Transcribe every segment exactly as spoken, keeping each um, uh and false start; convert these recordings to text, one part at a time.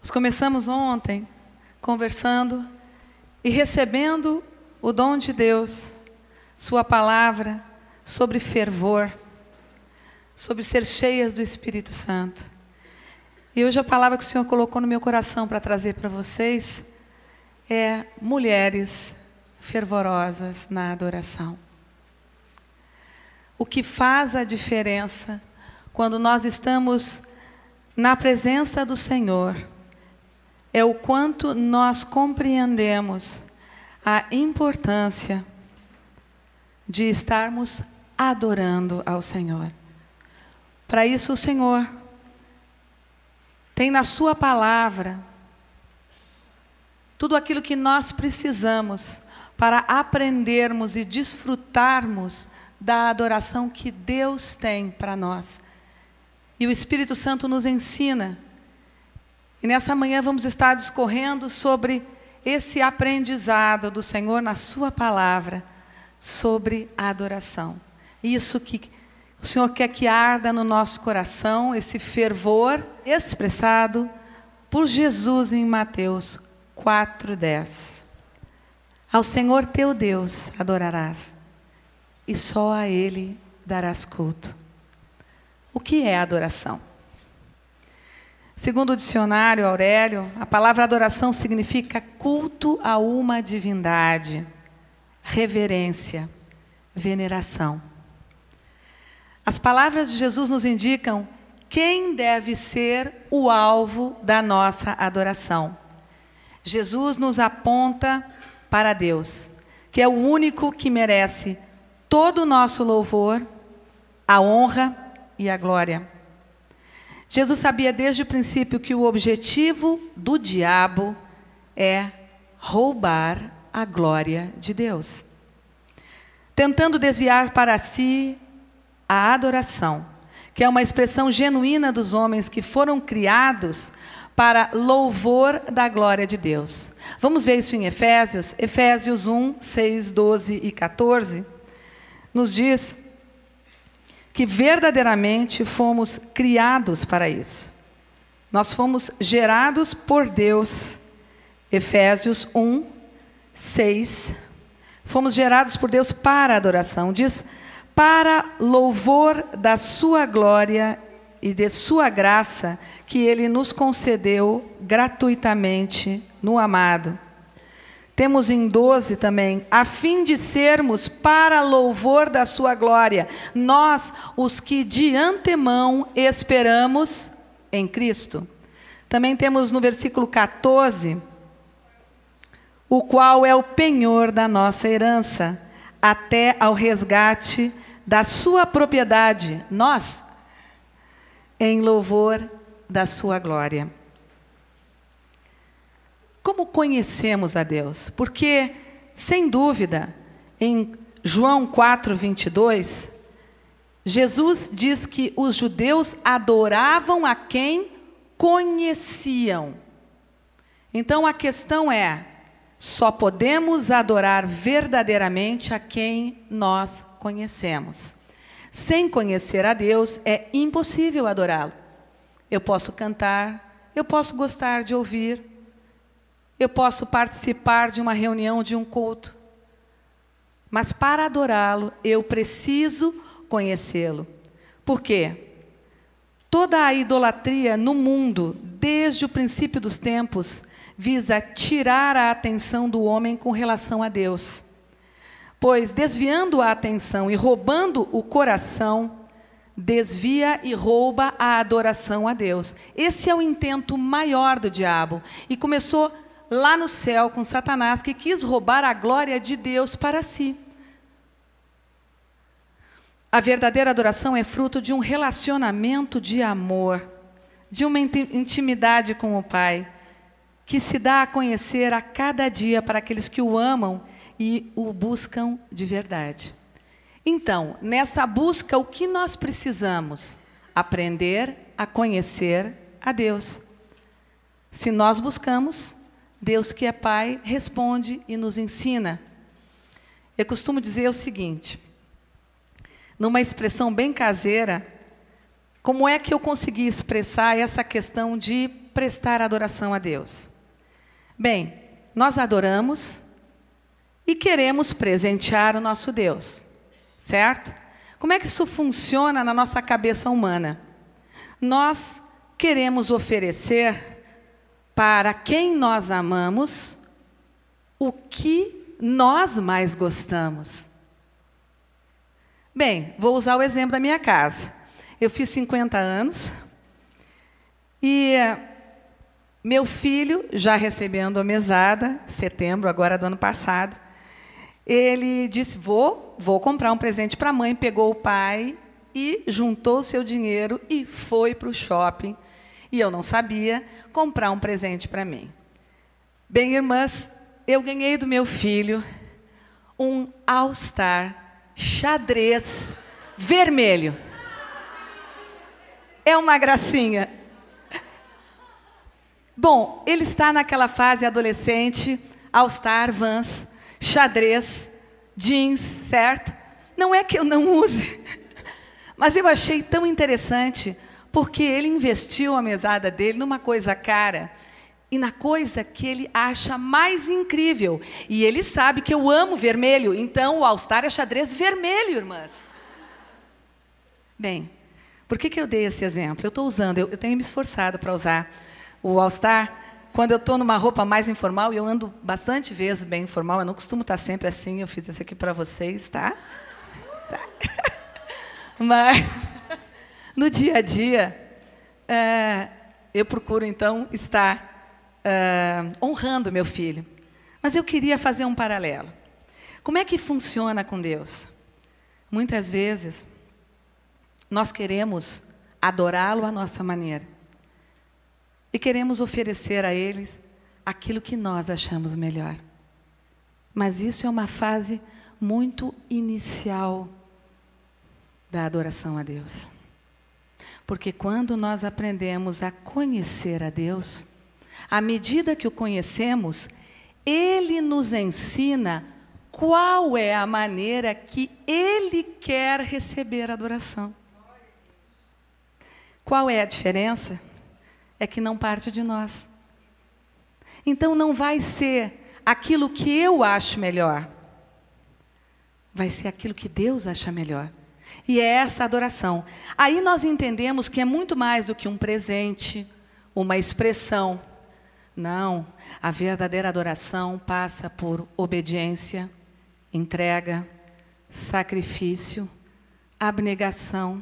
Nós começamos ontem conversando e recebendo o dom de Deus, sua palavra, sobre fervor, sobre ser cheias do Espírito Santo. E hoje a palavra que o Senhor colocou no meu coração para trazer para vocês é mulheres fervorosas na adoração. O que faz a diferença quando nós estamos na presença do Senhor é o quanto nós compreendemos a importância de estarmos adorando ao Senhor. Para isso o Senhor tem na sua palavra tudo aquilo que nós precisamos para aprendermos e desfrutarmos da adoração que Deus tem para nós. E o Espírito Santo nos ensina. E nessa manhã vamos estar discorrendo sobre esse aprendizado do Senhor na sua palavra, sobre a adoração. Isso que o Senhor quer que arda no nosso coração, esse fervor expressado por Jesus em Mateus quatro, dez. Ao Senhor teu Deus adorarás, e só a Ele darás culto. O que é adoração? Segundo o dicionário Aurélio, a palavra adoração significa culto a uma divindade, reverência, veneração. As palavras de Jesus nos indicam quem deve ser o alvo da nossa adoração. Jesus nos aponta para Deus, que é o único que merece todo o nosso louvor, a honra e a glória. Jesus sabia desde o princípio que o objetivo do diabo é roubar a glória de Deus, tentando desviar para si a adoração, que é uma expressão genuína dos homens que foram criados para louvor da glória de Deus. Vamos ver isso em Efésios, Efésios um, seis, doze e quatorze, nos diz que verdadeiramente fomos criados para isso. Nós fomos gerados por Deus. Efésios um, seis. Fomos gerados por Deus para adoração. Diz, para louvor da sua glória e de sua graça, que Ele nos concedeu gratuitamente no amado. Temos em doze também, a fim de sermos para louvor da sua glória, nós, os que de antemão esperamos em Cristo. Também temos no versículo quatorze, o qual é o penhor da nossa herança, até ao resgate da sua propriedade, nós, em louvor da sua glória. Como conhecemos a Deus? Porque, sem dúvida, em João quatro, vinte e dois, Jesus diz que os judeus adoravam a quem conheciam. Então a questão é, só podemos adorar verdadeiramente a quem nós conhecemos. Sem conhecer a Deus, é impossível adorá-lo. Eu posso cantar, eu posso gostar de ouvir, eu posso participar de uma reunião, de um culto. Mas para adorá-lo, eu preciso conhecê-lo. Por quê? Toda a idolatria no mundo, desde o princípio dos tempos, visa tirar a atenção do homem com relação a Deus. Pois, desviando a atenção e roubando o coração, desvia e rouba a adoração a Deus. Esse é o intento maior do diabo. E começou lá no céu com Satanás, que quis roubar a glória de Deus para si. A verdadeira adoração é fruto de um relacionamento de amor, de uma intimidade com o Pai, que se dá a conhecer a cada dia para aqueles que o amam e o buscam de verdade. Então, nessa busca, o que nós precisamos? Aprender a conhecer a Deus. Se nós buscamos, Deus que é Pai responde e nos ensina. Eu costumo dizer o seguinte, numa expressão bem caseira, como é que eu consegui expressar essa questão de prestar adoração a Deus? Bem, nós adoramos e queremos presentear o nosso Deus, certo? Como é que isso funciona na nossa cabeça humana? Nós queremos oferecer para quem nós amamos o que nós mais gostamos. Bem, vou usar o exemplo da minha casa. Eu fiz cinquenta anos e meu filho, já recebendo a mesada, setembro agora do ano passado, ele disse, vou, vou comprar um presente para a mãe, pegou o pai e juntou o seu dinheiro e foi para o shopping. E eu não sabia comprar um presente para mim. Bem, irmãs, eu ganhei do meu filho um All-Star xadrez vermelho. É uma gracinha. Bom, ele está naquela fase adolescente, All-Star, Vans, xadrez, jeans, certo? Não é que eu não use, mas eu achei tão interessante, porque ele investiu a mesada dele numa coisa cara e na coisa que ele acha mais incrível. E ele sabe que eu amo vermelho, então o All-Star é xadrez vermelho, irmãs. Bem, por que que eu dei esse exemplo? Eu estou usando, eu, eu tenho me esforçado para usar o All-Star quando eu estou numa roupa mais informal, e eu ando bastante vezes bem informal, eu não costumo estar sempre assim, eu fiz isso aqui para vocês, tá? Tá. Mas, no dia a dia, é, eu procuro, então, estar é, honrando meu filho. Mas eu queria fazer um paralelo. Como é que funciona com Deus? Muitas vezes, nós queremos adorá-lo à nossa maneira. E queremos oferecer a Ele aquilo que nós achamos melhor. Mas isso é uma fase muito inicial da adoração a Deus. Porque quando nós aprendemos a conhecer a Deus, à medida que o conhecemos, Ele nos ensina qual é a maneira que Ele quer receber a adoração. Qual é a diferença? É que não parte de nós. Então não vai ser aquilo que eu acho melhor. Vai ser aquilo que Deus acha melhor. E é essa adoração. Aí nós entendemos que é muito mais do que um presente, uma expressão. Não, a verdadeira adoração passa por obediência, entrega, sacrifício, abnegação,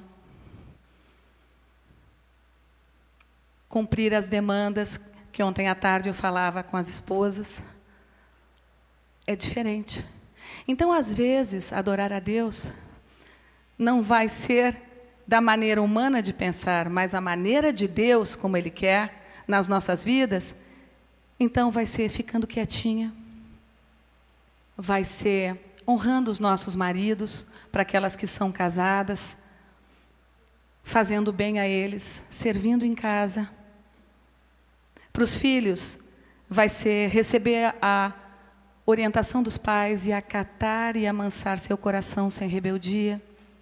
cumprir as demandas, que ontem à tarde eu falava com as esposas. É diferente. Então, às vezes, adorar a Deus não vai ser da maneira humana de pensar, mas a maneira de Deus, como Ele quer, nas nossas vidas, então vai ser ficando quietinha, vai ser honrando os nossos maridos, para aquelas que são casadas, fazendo bem a eles, servindo em casa. Para os filhos, vai ser receber a orientação dos pais e acatar e amansar seu coração sem rebeldia.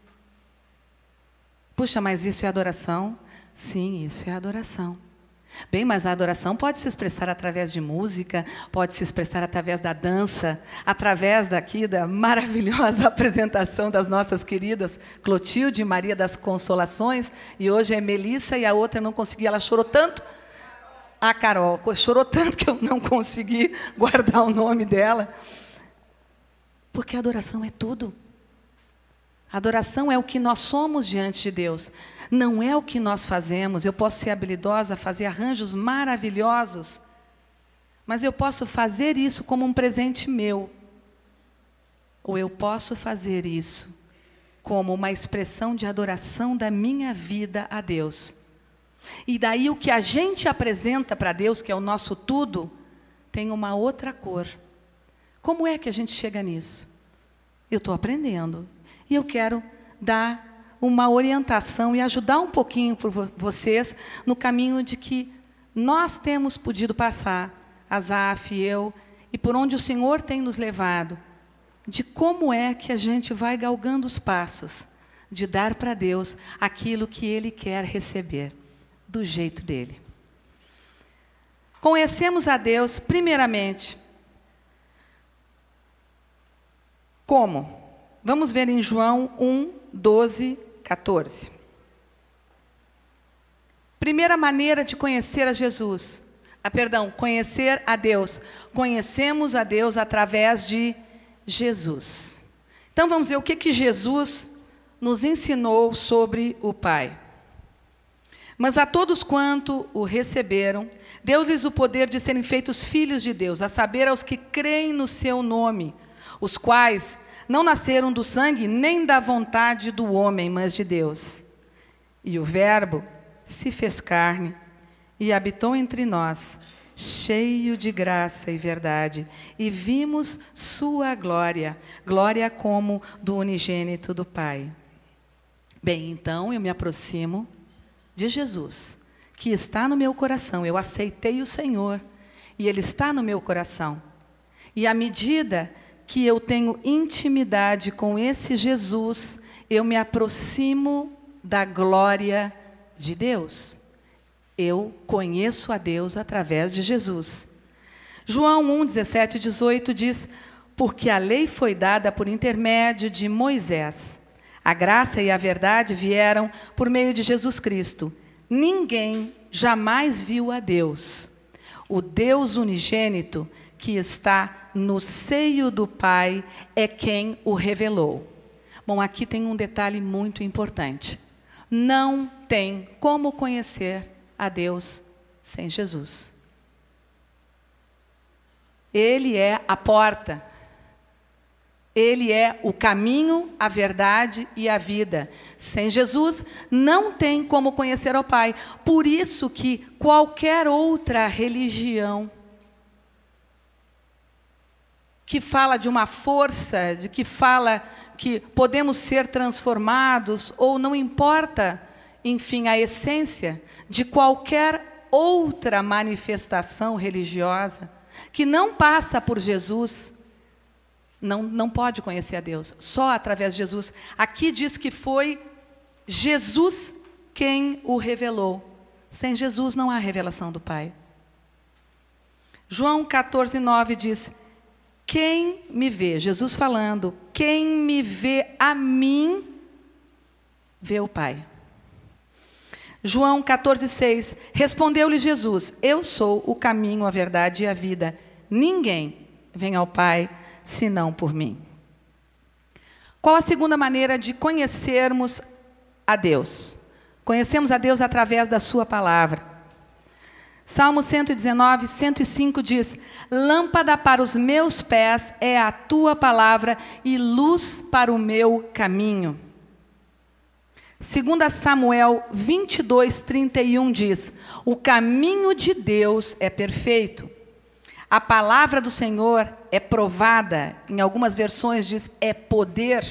Puxa, mas isso é adoração? Sim, isso é adoração. Bem, mas a adoração pode se expressar através de música, pode se expressar através da dança, através daqui da maravilhosa apresentação das nossas queridas Clotilde e Maria das Consolações, e hoje é Melissa e a outra não consegui, ela chorou tanto, a Carol, chorou tanto que eu não consegui guardar o nome dela, porque a adoração é tudo. A adoração é o que nós somos diante de Deus. Não é o que nós fazemos. Eu posso ser habilidosa, fazer arranjos maravilhosos, mas eu posso fazer isso como um presente meu. Ou eu posso fazer isso como uma expressão de adoração da minha vida a Deus. E daí o que a gente apresenta para Deus, que é o nosso tudo, tem uma outra cor. Como é que a gente chega nisso? Eu estou aprendendo. E eu quero dar uma orientação e ajudar um pouquinho por vocês no caminho de que nós temos podido passar, Asaf e eu, e por onde o Senhor tem nos levado, de como é que a gente vai galgando os passos, de dar para Deus aquilo que Ele quer receber, do jeito dele. Conhecemos a Deus, primeiramente, como? Vamos ver em João um, doze, quatorze. Primeira maneira de conhecer a Jesus, ah, perdão, conhecer a Deus. Conhecemos a Deus através de Jesus. Então vamos ver o que, que Jesus nos ensinou sobre o Pai. Mas a todos quanto o receberam, deu-lhes o poder de serem feitos filhos de Deus, a saber, aos que creem no seu nome, os quais não nasceram do sangue, nem da vontade do homem, mas de Deus. E o Verbo se fez carne e habitou entre nós, cheio de graça e verdade, e vimos sua glória, glória como do unigênito do Pai. Bem, então eu me aproximo de Jesus, que está no meu coração. Eu aceitei o Senhor e Ele está no meu coração. E à medida que eu tenho intimidade com esse Jesus, eu me aproximo da glória de Deus. Eu conheço a Deus através de Jesus. João um, dezessete e dezoito diz: porque a lei foi dada por intermédio de Moisés. A graça e a verdade vieram por meio de Jesus Cristo. Ninguém jamais viu a Deus. O Deus unigênito que está no seio do Pai é quem o revelou. Bom, aqui tem um detalhe muito importante. Não tem como conhecer a Deus sem Jesus. Ele é a porta. Ele é o caminho, a verdade e a vida. Sem Jesus, não tem como conhecer ao Pai. Por isso que qualquer outra religião que fala de uma força, de que fala que podemos ser transformados, ou não importa, enfim, a essência de qualquer outra manifestação religiosa, que não passa por Jesus, não, não pode conhecer a Deus, só através de Jesus. Aqui diz que foi Jesus quem o revelou. Sem Jesus não há revelação do Pai. João catorze, nove diz: quem me vê, Jesus falando, quem me vê a mim, vê o Pai. João catorze, seis, respondeu-lhe Jesus: eu sou o caminho, a verdade e a vida. Ninguém vem ao Pai senão por mim. Qual a segunda maneira de conhecermos a Deus? Conhecemos a Deus através da sua palavra. Salmo cento e dezenove, cento e cinco diz: lâmpada para os meus pés é a tua palavra e luz para o meu caminho. Segundo Samuel vinte e dois, trinta e um diz: o caminho de Deus é perfeito. A palavra do Senhor é provada, em algumas versões diz, é poder.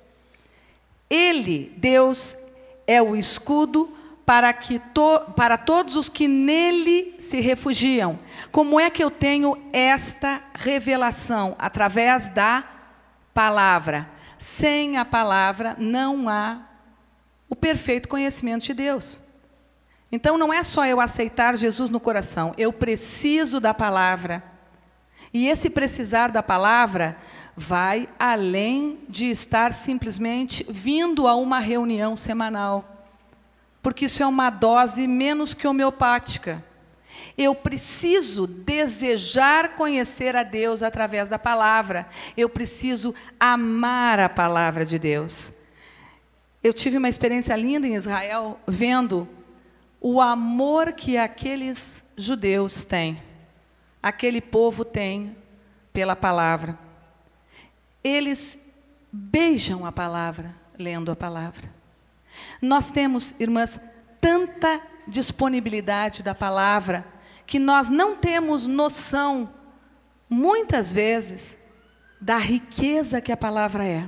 Ele, Deus, é o escudo para, que to, para todos os que nele se refugiam. Como é que eu tenho esta revelação? Através da palavra. Sem a palavra não há o perfeito conhecimento de Deus. Então não é só eu aceitar Jesus no coração, eu preciso da palavra. E esse precisar da palavra vai além de estar simplesmente vindo a uma reunião semanal. Porque isso é uma dose menos que homeopática. Eu preciso desejar conhecer a Deus através da palavra. Eu preciso amar a palavra de Deus. Eu tive uma experiência linda em Israel, vendo o amor que aqueles judeus têm, aquele povo tem pela palavra. Eles beijam a palavra, lendo a palavra. Nós temos, irmãs, tanta disponibilidade da palavra, que nós não temos noção, muitas vezes, da riqueza que a palavra é.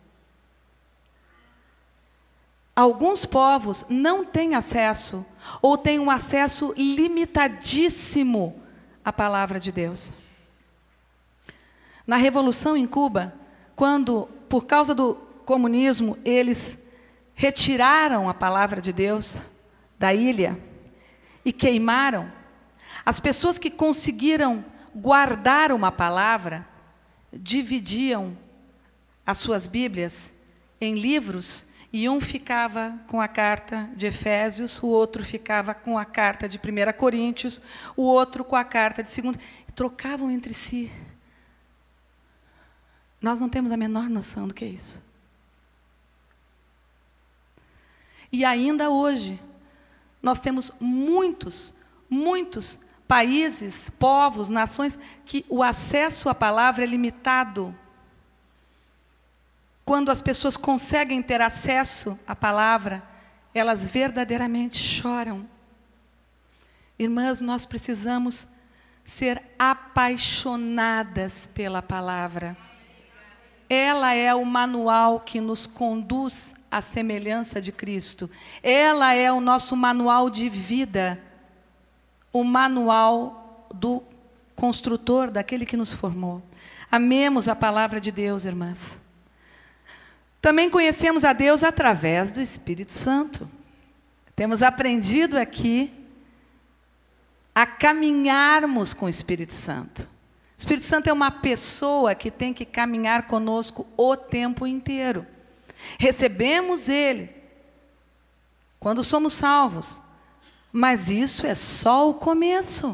Alguns povos não têm acesso, ou têm um acesso limitadíssimo à palavra de Deus. Na Revolução em Cuba, quando, por causa do comunismo, eles retiraram a palavra de Deus da ilha e queimaram, As pessoas que conseguiram guardar uma palavra, dividiam as suas Bíblias em livros, e um ficava com a carta de Efésios, o outro ficava com a carta de primeira Coríntios, o outro com a carta de segunda, e trocavam entre si. Nós não temos a menor noção do que é isso. E ainda hoje, nós temos muitos, muitos países, povos, nações, que o acesso à palavra é limitado. Quando as pessoas conseguem ter acesso à palavra, elas verdadeiramente choram. Irmãs, nós precisamos ser apaixonadas pela palavra. Ela é o manual que nos conduz à semelhança de Cristo. Ela é o nosso manual de vida, o manual do construtor, daquele que nos formou. Amemos a palavra de Deus, irmãs. Também conhecemos a Deus através do Espírito Santo. Temos aprendido aqui a caminharmos com o Espírito Santo. O Espírito Santo é uma pessoa que tem que caminhar conosco o tempo inteiro. Recebemos Ele quando somos salvos, mas isso é só o começo.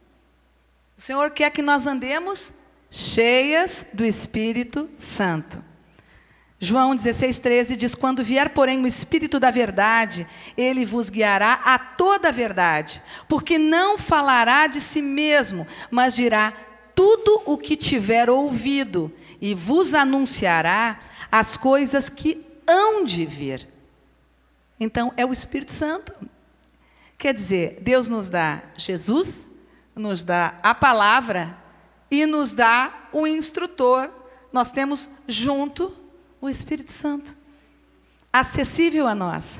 O Senhor quer que nós andemos cheias do Espírito Santo. João dezesseis, treze diz: quando vier, porém, o Espírito da verdade, ele vos guiará a toda a verdade, porque não falará de si mesmo, mas dirá tudo o que tiver ouvido, e vos anunciará as coisas que hão de vir. Então, é o Espírito Santo. Quer dizer, Deus nos dá Jesus, nos dá a palavra e nos dá o instrutor. Nós temos junto o Espírito Santo, acessível a nós.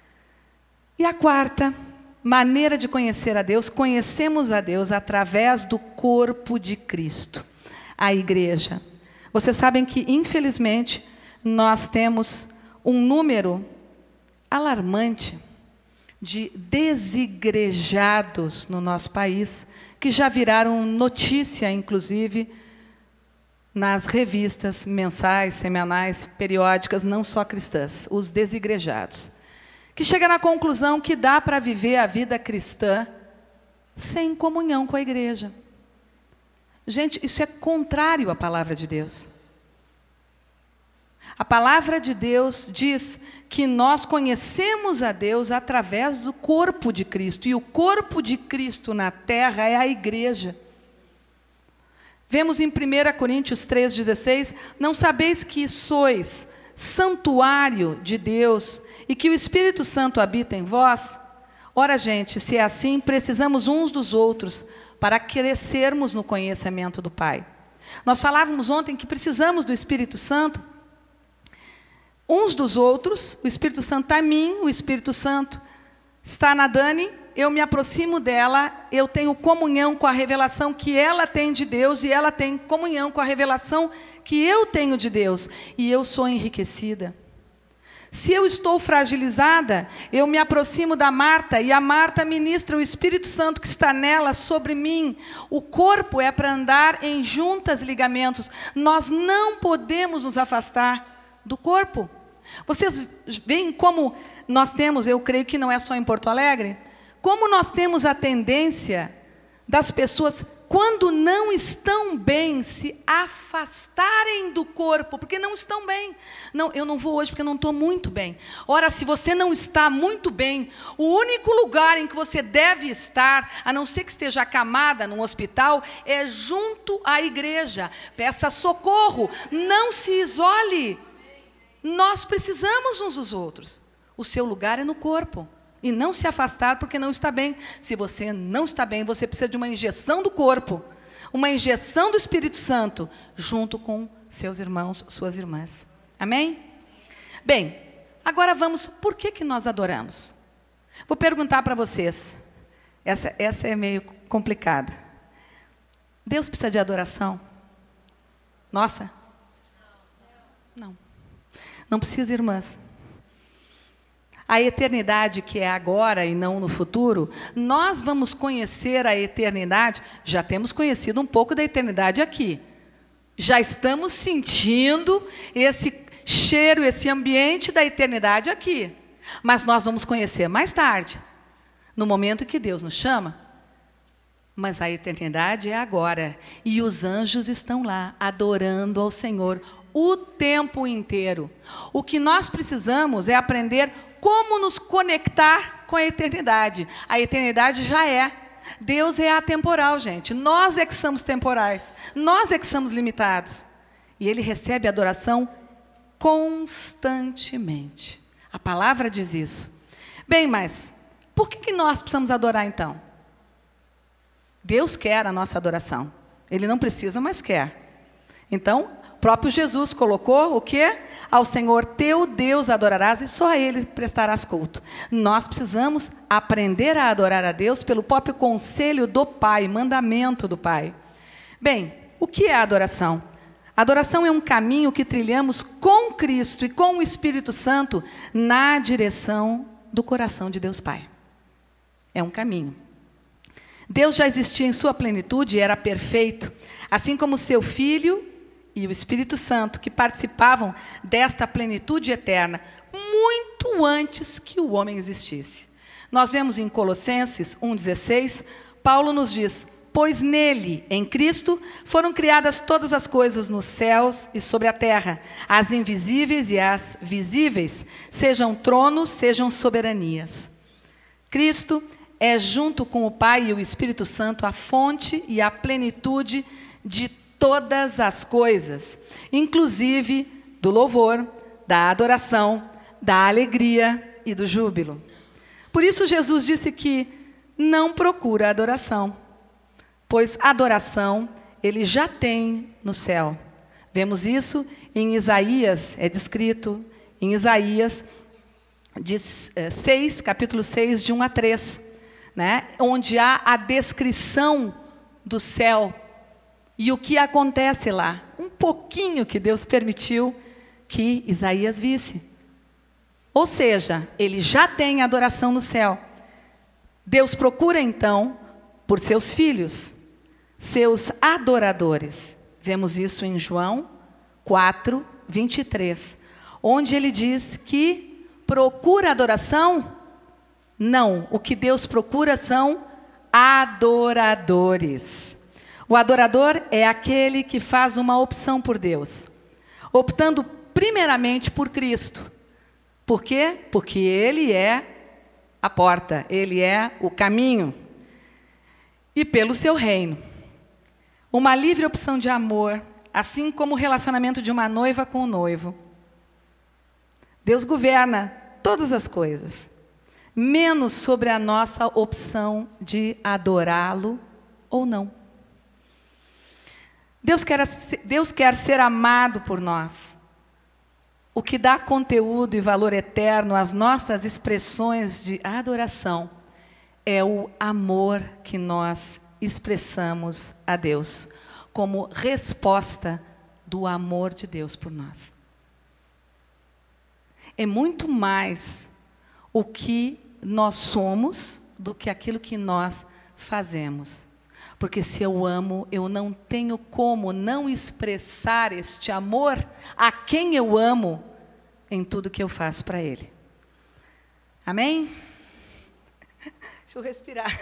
E a quarta maneira de conhecer a Deus, conhecemos a Deus através do corpo de Cristo, a igreja. Vocês sabem que, infelizmente, nós temos um número alarmante de desigrejados no nosso país, que já viraram notícia, inclusive, nas revistas mensais, semanais, periódicas, não só cristãs, os desigrejados, que chegam à conclusão que dá para viver a vida cristã sem comunhão com a igreja. Gente, isso é contrário à palavra de Deus. A palavra de Deus diz que nós conhecemos a Deus através do corpo de Cristo, e o corpo de Cristo na terra é a igreja. Vemos em primeira Coríntios três, dezesseis, não sabeis que sois santuário de Deus e que o Espírito Santo habita em vós? Ora, gente, se é assim, precisamos uns dos outros para crescermos no conhecimento do Pai. Nós falávamos ontem que precisamos do Espírito Santo, uns dos outros. O Espírito Santo está em mim, o Espírito Santo está na Dani, eu me aproximo dela, eu tenho comunhão com a revelação que ela tem de Deus, e ela tem comunhão com a revelação que eu tenho de Deus, e eu sou enriquecida. Se eu estou fragilizada, eu me aproximo da Marta, e a Marta ministra o Espírito Santo que está nela sobre mim. O corpo é para andar em juntas ligamentos. Nós não podemos nos afastar do corpo. Vocês veem como nós temos, eu creio que não é só em Porto Alegre, como nós temos a tendência das pessoas, quando não estão bem, se afastarem do corpo, porque não estão bem. Não, eu não vou hoje porque não estou muito bem. Ora, se você não está muito bem, o único lugar em que você deve estar, a não ser que esteja acamada num hospital, é junto à igreja. Peça socorro, não se isole. Nós precisamos uns dos outros. O seu lugar é no corpo. E não se afastar porque não está bem. Se você não está bem, você precisa de uma injeção do corpo, uma injeção do Espírito Santo, junto com seus irmãos, suas irmãs. Amém? Bem, agora vamos, por que que nós adoramos? Vou perguntar para vocês, essa, essa é meio complicada. Deus precisa de adoração? Nossa? Não. Não precisa, irmãs. a eternidade que é agora e não no futuro, nós vamos conhecer a eternidade, já temos conhecido um pouco da eternidade aqui. Já estamos sentindo esse cheiro, esse ambiente da eternidade aqui. Mas nós vamos conhecer mais tarde, no momento que Deus nos chama. Mas a eternidade é agora. E os anjos estão lá, adorando ao Senhor o tempo inteiro. O que nós precisamos é aprender como nos conectar com a eternidade. A eternidade já é. Deus é atemporal, gente. Nós é que somos temporais. Nós é que somos limitados. E Ele recebe adoração constantemente. A palavra diz isso. Bem, mas por que que nós precisamos adorar então? Deus quer a nossa adoração. Ele não precisa, mas quer. Então, o próprio Jesus colocou o quê? Ao Senhor teu Deus adorarás e só a Ele prestarás culto. Nós precisamos aprender a adorar a Deus pelo próprio conselho do Pai, mandamento do Pai. Bem, o que é a adoração? A adoração é um caminho que trilhamos com Cristo e com o Espírito Santo na direção do coração de Deus Pai. É um caminho. Deus já existia em sua plenitude e era perfeito, assim como seu Filho e o Espírito Santo, que participavam desta plenitude eterna, muito antes que o homem existisse. Nós vemos em Colossenses um, dezesseis, Paulo nos diz: pois nele, em Cristo, foram criadas todas as coisas nos céus e sobre a terra, as invisíveis e as visíveis, sejam tronos, sejam soberanias. Cristo é, junto com o Pai e o Espírito Santo, a fonte e a plenitude de todas as coisas, inclusive do louvor, da adoração, da alegria e do júbilo. Por isso Jesus disse que não procura adoração, pois adoração Ele já tem no céu. Vemos isso em Isaías, é descrito em Isaías seis, capítulo seis, de um a três. Né, onde há a descrição do céu e o que acontece lá. Um pouquinho que Deus permitiu que Isaías visse. Ou seja, ele já tem adoração no céu. Deus procura, então, por seus filhos, seus adoradores. Vemos isso em João quatro, vinte e três, onde ele diz que procura adoração. Não, o que Deus procura são adoradores. O adorador é aquele que faz uma opção por Deus, optando primeiramente por Cristo. Por quê? Porque Ele é a porta, Ele é o caminho. E pelo seu reino. Uma livre opção de amor, assim como o relacionamento de uma noiva com o noivo. Deus governa todas as coisas, menos sobre a nossa opção de adorá-lo ou não. Deus quer, Deus quer ser amado por nós. O que dá conteúdo e valor eterno às nossas expressões de adoração é o amor que nós expressamos a Deus, como resposta do amor de Deus por nós. É muito mais o que nós somos do que aquilo que nós fazemos. Porque se eu amo, eu não tenho como não expressar este amor a quem eu amo em tudo que eu faço para Ele. Amém? Deixa eu respirar.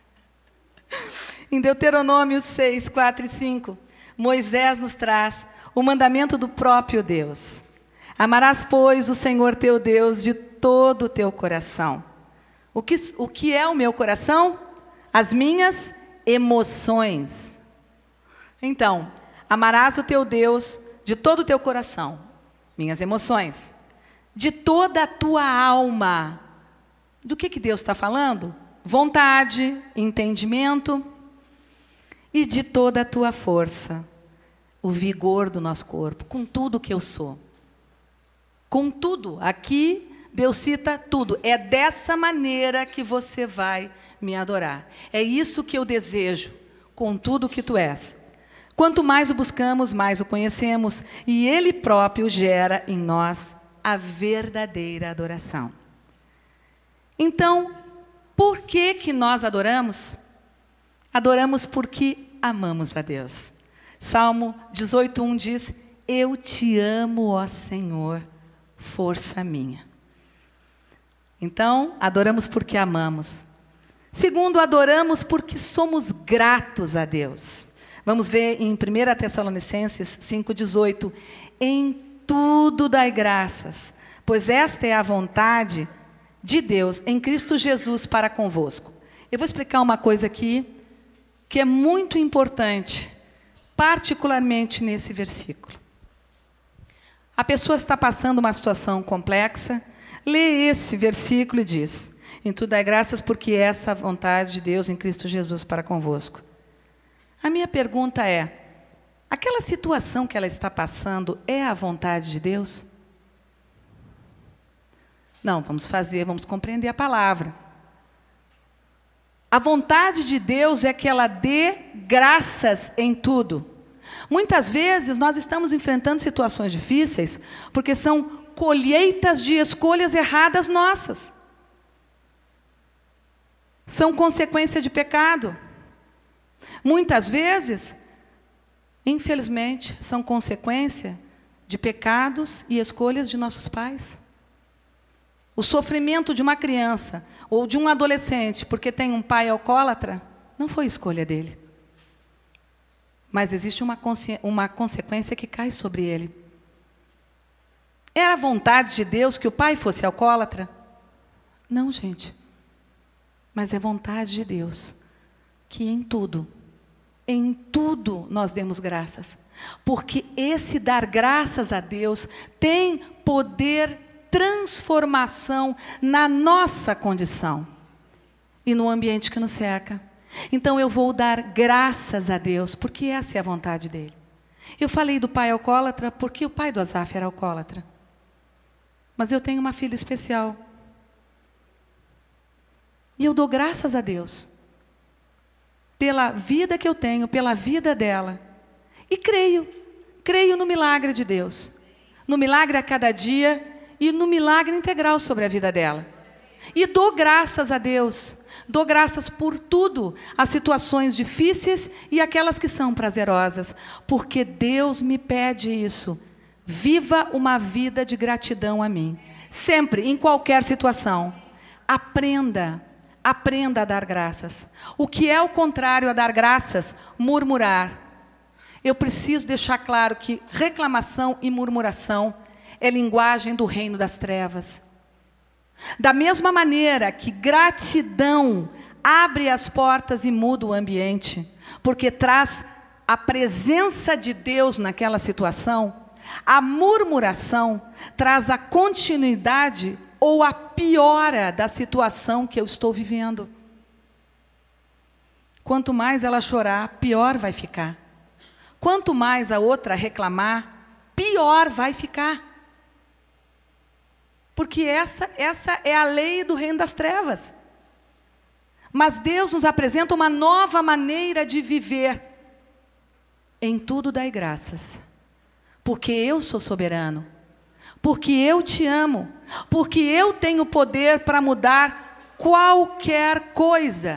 Em Deuteronômio seis, quatro e cinco, Moisés nos traz o mandamento do próprio Deus. Amarás, pois, o Senhor teu Deus de todo o teu coração. O que, o que é o meu coração? As minhas emoções. Então, amarás o teu Deus de todo o teu coração, minhas emoções, de toda a tua alma. Do que, que Deus está falando? Vontade, entendimento e de toda a tua força, o vigor do nosso corpo, com tudo que eu sou. Com tudo, aqui Deus cita tudo. É dessa maneira que você vai me adorar. É isso que eu desejo, com tudo que tu és. Quanto mais o buscamos, mais o conhecemos, e Ele próprio gera em nós a verdadeira adoração. Então, por que que nós adoramos? Adoramos porque amamos a Deus. Salmo dezoito, um diz: eu te amo, ó Senhor, força minha. Então, adoramos porque amamos. Segundo, adoramos porque somos gratos a Deus. Vamos ver em primeira Tessalonicenses cinco, dezoito. Em tudo dai graças, pois esta é a vontade de Deus em Cristo Jesus para convosco. Eu vou explicar uma coisa aqui que é muito importante, particularmente nesse versículo. A pessoa está passando uma situação complexa, lê esse versículo e diz: em tudo dai graças porque essa é a vontade de Deus em Cristo Jesus para convosco. A minha pergunta é: aquela situação que ela está passando é a vontade de Deus? Não, vamos fazer, vamos compreender a palavra. A vontade de Deus é que ela dê graças em tudo. Muitas vezes nós estamos enfrentando situações difíceis porque são colheitas de escolhas erradas nossas. São consequência de pecado. Muitas vezes, infelizmente, são consequência de pecados e escolhas de nossos pais. O sofrimento de uma criança ou de um adolescente porque tem um pai alcoólatra não foi escolha dele. Mas existe uma, uma consequência que cai sobre ele. Era a vontade de Deus que o pai fosse alcoólatra? Não, gente. Mas é vontade de Deus que em tudo, em tudo nós demos graças. Porque esse dar graças a Deus tem poder transformação na nossa condição e no ambiente que nos cerca. Então eu vou dar graças a Deus, porque essa é a vontade dele. Eu falei do pai alcoólatra porque o pai do Asaf era alcoólatra. Mas eu tenho uma filha especial. E eu dou graças a Deus pela vida que eu tenho, pela vida dela. E creio, creio no milagre de Deus. No milagre a cada dia e no milagre integral sobre a vida dela. E dou graças a Deus. Dou graças por tudo, as situações difíceis e aquelas que são prazerosas. Porque Deus me pede isso. Viva uma vida de gratidão a mim. Sempre, em qualquer situação. Aprenda, aprenda a dar graças. O que é o contrário a dar graças? Murmurar. Eu preciso deixar claro que reclamação e murmuração é linguagem do reino das trevas. Da mesma maneira que gratidão abre as portas e muda o ambiente, porque traz a presença de Deus naquela situação, a murmuração traz a continuidade ou a piora da situação que eu estou vivendo. Quanto mais ela chorar, pior vai ficar. Quanto mais a outra reclamar, pior vai ficar. Porque essa, essa é a lei do reino das trevas. Mas Deus nos apresenta uma nova maneira de viver. Em tudo dai graças. Porque eu sou soberano. Porque eu te amo. Porque eu tenho poder para mudar qualquer coisa.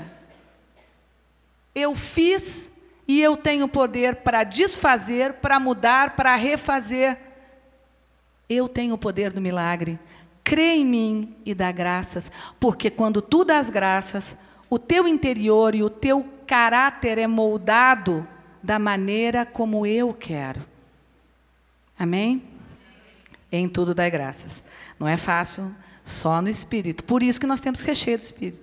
Eu fiz e eu tenho poder para desfazer, para mudar, para refazer. Eu tenho o poder do milagre. Crê em mim e dá graças, porque quando tu dás graças, o teu interior e o teu caráter é moldado da maneira como eu quero. Amém? Em tudo dai graças. Não é fácil, só no Espírito. Por isso que nós temos que ser cheios do Espírito.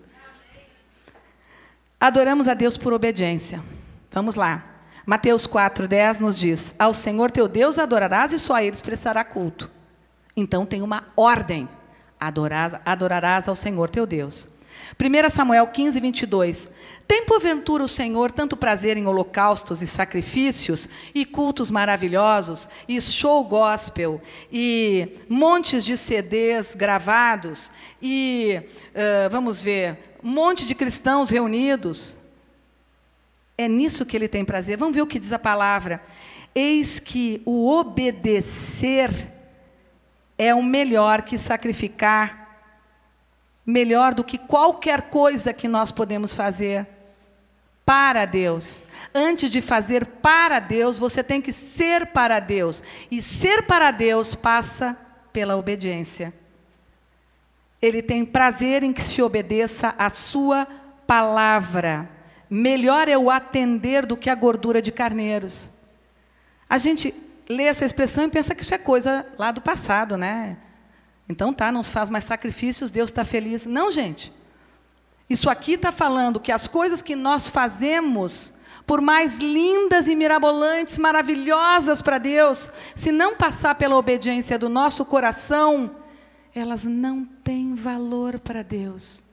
Adoramos a Deus por obediência. Vamos lá. Mateus quatro, dez nos diz: ao Senhor teu Deus adorarás e só a Ele prestará culto. Então tem uma ordem: adorarás, adorarás ao Senhor teu Deus. primeiro Samuel quinze, vinte e dois. Tem porventura o Senhor tanto prazer em holocaustos e sacrifícios, e cultos maravilhosos, e show gospel, e montes de C Ds gravados, e, uh, vamos ver, um monte de cristãos reunidos? É nisso que Ele tem prazer. Vamos ver o que diz a palavra. Eis que o obedecer é o melhor que sacrificar melhor do que qualquer coisa que nós podemos fazer para Deus. Antes de fazer para Deus, você tem que ser para Deus. E ser para Deus passa pela obediência. Ele tem prazer em que se obedeça a sua palavra. Melhor é o atender do que a gordura de carneiros. A gente lê essa expressão e pensa que isso é coisa lá do passado, né? Então tá, não se faz mais sacrifícios, Deus está feliz. Não, gente. Isso aqui está falando que as coisas que nós fazemos, por mais lindas e mirabolantes, maravilhosas para Deus, se não passar pela obediência do nosso coração, elas não têm valor para Deus.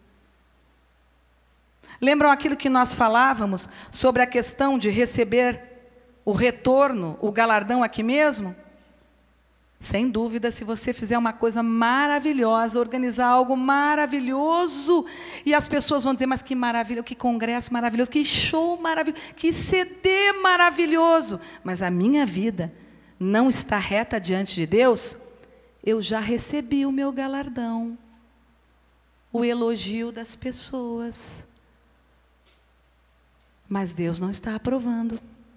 Lembram aquilo que nós falávamos sobre a questão de receber o retorno, o galardão aqui mesmo? Sem dúvida, se você fizer uma coisa maravilhosa, organizar algo maravilhoso, e as pessoas vão dizer, mas que maravilha, que congresso maravilhoso, que show maravilhoso, que C D maravilhoso, mas a minha vida não está reta diante de Deus, eu já recebi o meu galardão, o elogio das pessoas, mas Deus não está aprovando.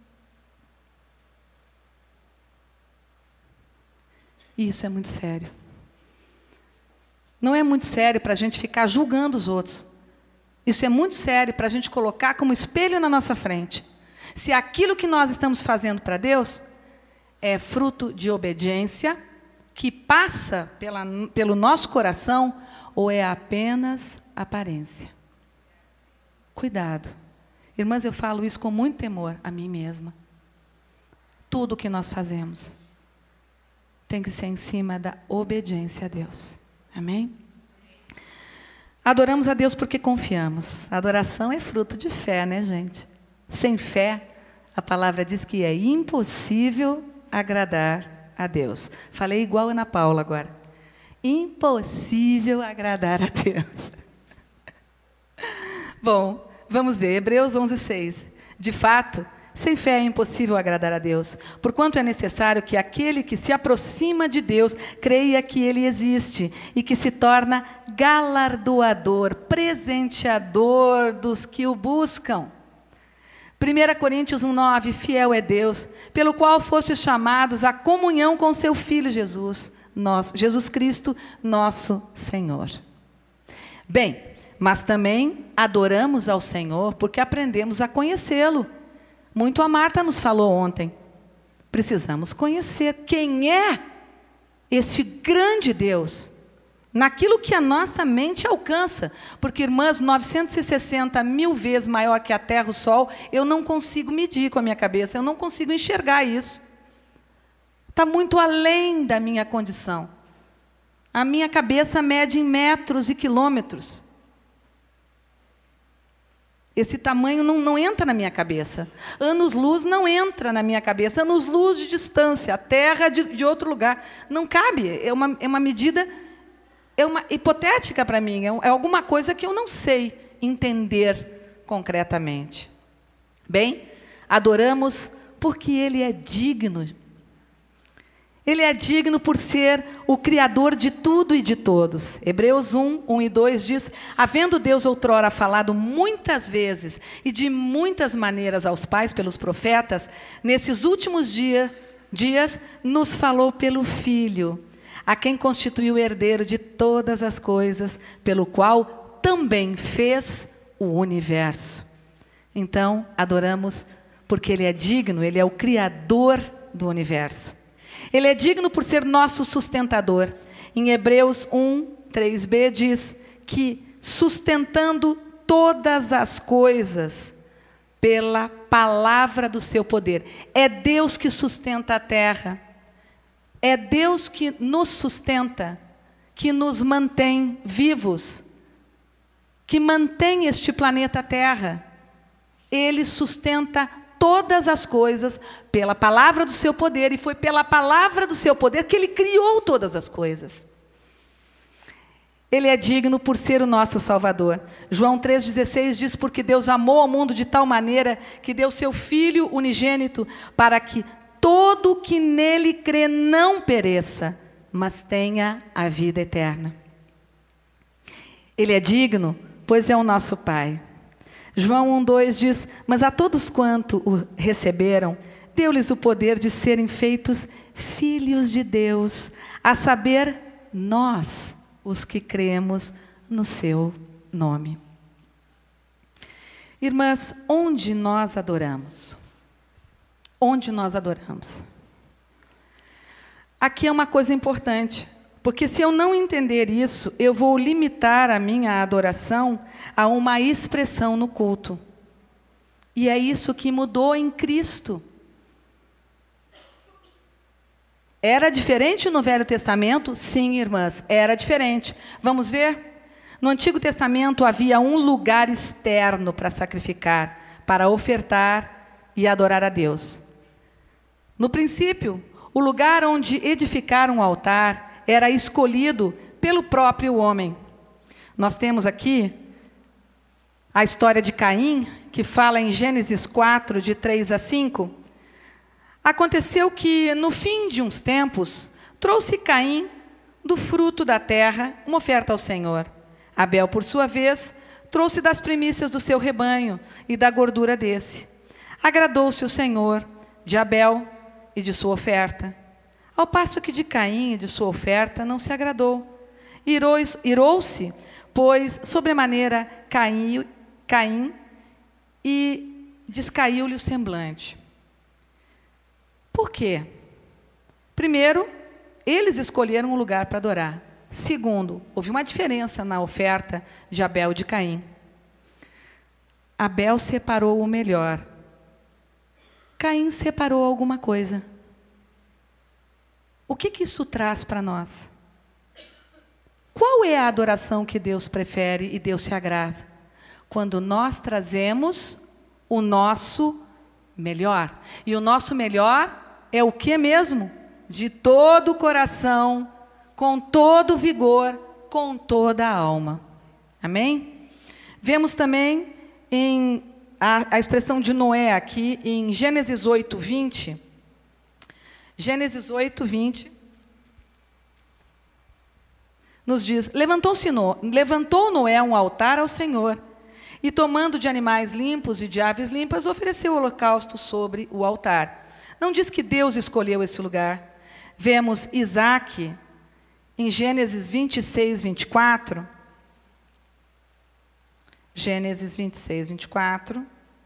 Isso é muito sério. Não é muito sério para a gente ficar julgando os outros. Isso é muito sério para a gente colocar como espelho na nossa frente. Se aquilo que nós estamos fazendo para Deus é fruto de obediência, que passa pela, pelo nosso coração, ou é apenas aparência. Cuidado. Irmãs, eu falo isso com muito temor a mim mesma. Tudo o que nós fazemos tem que ser em cima da obediência a Deus. Amém? Adoramos a Deus porque confiamos. A adoração é fruto de fé, né, gente? Sem fé, a palavra diz que é impossível agradar a Deus. Falei igual a Ana Paula agora. Impossível agradar a Deus. Bom, vamos ver. Hebreus onze, seis. De fato, sem fé é impossível agradar a Deus, porquanto é necessário que aquele que se aproxima de Deus creia que Ele existe e que se torna galardoador, presenteador dos que o buscam. primeira Coríntios um, nove, fiel é Deus, pelo qual fostes chamados à comunhão com seu Filho Jesus, nosso, Jesus Cristo, nosso Senhor. Bem, mas também adoramos ao Senhor porque aprendemos a conhecê-lo. Muito a Marta nos falou ontem. Precisamos conhecer quem é este grande Deus, naquilo que a nossa mente alcança. Porque, irmãs, novecentos e sessenta mil vezes maior que a Terra, o Sol, eu não consigo medir com a minha cabeça, eu não consigo enxergar isso. Está muito além da minha condição. A minha cabeça mede em metros e quilômetros. Esse tamanho não, não entra na minha cabeça. Anos-luz não entra na minha cabeça. Anos-luz de distância, a Terra de, de outro lugar. Não cabe. É uma, é uma medida é uma hipotética para mim. É, é alguma coisa que eu não sei entender concretamente. Bem, adoramos porque Ele é digno. Ele é digno por ser o Criador de tudo e de todos. Hebreus um, um e dois diz, havendo Deus outrora falado muitas vezes e de muitas maneiras aos pais pelos profetas, nesses últimos dia, dias nos falou pelo Filho, a quem constituiu o herdeiro de todas as coisas, pelo qual também fez o universo. Então, adoramos porque Ele é digno, Ele é o Criador do universo. Ele é digno por ser nosso sustentador. Em Hebreus um, três b diz que sustentando todas as coisas pela palavra do seu poder. É Deus que sustenta a terra. É Deus que nos sustenta, que nos mantém vivos, que mantém este planeta Terra. Ele sustenta todas as coisas pela palavra do seu poder, e foi pela palavra do seu poder que Ele criou todas as coisas. Ele é digno por ser o nosso Salvador. João três, dezesseis diz, porque Deus amou ao mundo de tal maneira que deu seu Filho unigênito para que todo que nele crê não pereça, mas tenha a vida eterna. Ele é digno, pois é o nosso Pai. João um, dois diz: mas a todos quanto o receberam, deu-lhes o poder de serem feitos filhos de Deus, a saber, nós, os que cremos no seu nome. Irmãs, onde nós adoramos? Onde nós adoramos? Aqui é uma coisa importante, porque se eu não entender isso, eu vou limitar a minha adoração a uma expressão no culto. E é isso que mudou em Cristo. Era diferente no Velho Testamento? Sim, irmãs, era diferente. Vamos ver? No Antigo Testamento havia um lugar externo para sacrificar, para ofertar e adorar a Deus. No princípio, o lugar onde edificar um altar era escolhido pelo próprio homem. Nós temos aqui a história de Caim, que fala em Gênesis quatro, de três a cinco. Aconteceu que, no fim de uns tempos, trouxe Caim do fruto da terra uma oferta ao Senhor. Abel, por sua vez, trouxe das primícias do seu rebanho e da gordura desse. Agradou-se o Senhor de Abel e de sua oferta, ao passo que de Caim e de sua oferta não se agradou. Irou-se, pois, sobremaneira Caim, Caim e descaiu-lhe o semblante. Por quê? Primeiro, eles escolheram um lugar para adorar. Segundo, houve uma diferença na oferta de Abel e de Caim. Abel separou o melhor. Caim separou alguma coisa. O que que isso traz para nós? Qual é a adoração que Deus prefere e Deus se agrada? Quando nós trazemos o nosso melhor. E o nosso melhor é o que mesmo? De todo o coração, com todo o vigor, com toda a alma. Amém? Vemos também em a, a expressão de Noé aqui em Gênesis oito, vinte. Gênesis oito, vinte. Nos diz: Levantou-se No, levantou Noé um altar ao Senhor, e tomando de animais limpos e de aves limpas, ofereceu o holocausto sobre o altar. Não diz que Deus escolheu esse lugar. Vemos Isaque em Gênesis vinte e seis, vinte e quatro. Gênesis vinte e seis, vinte e quatro.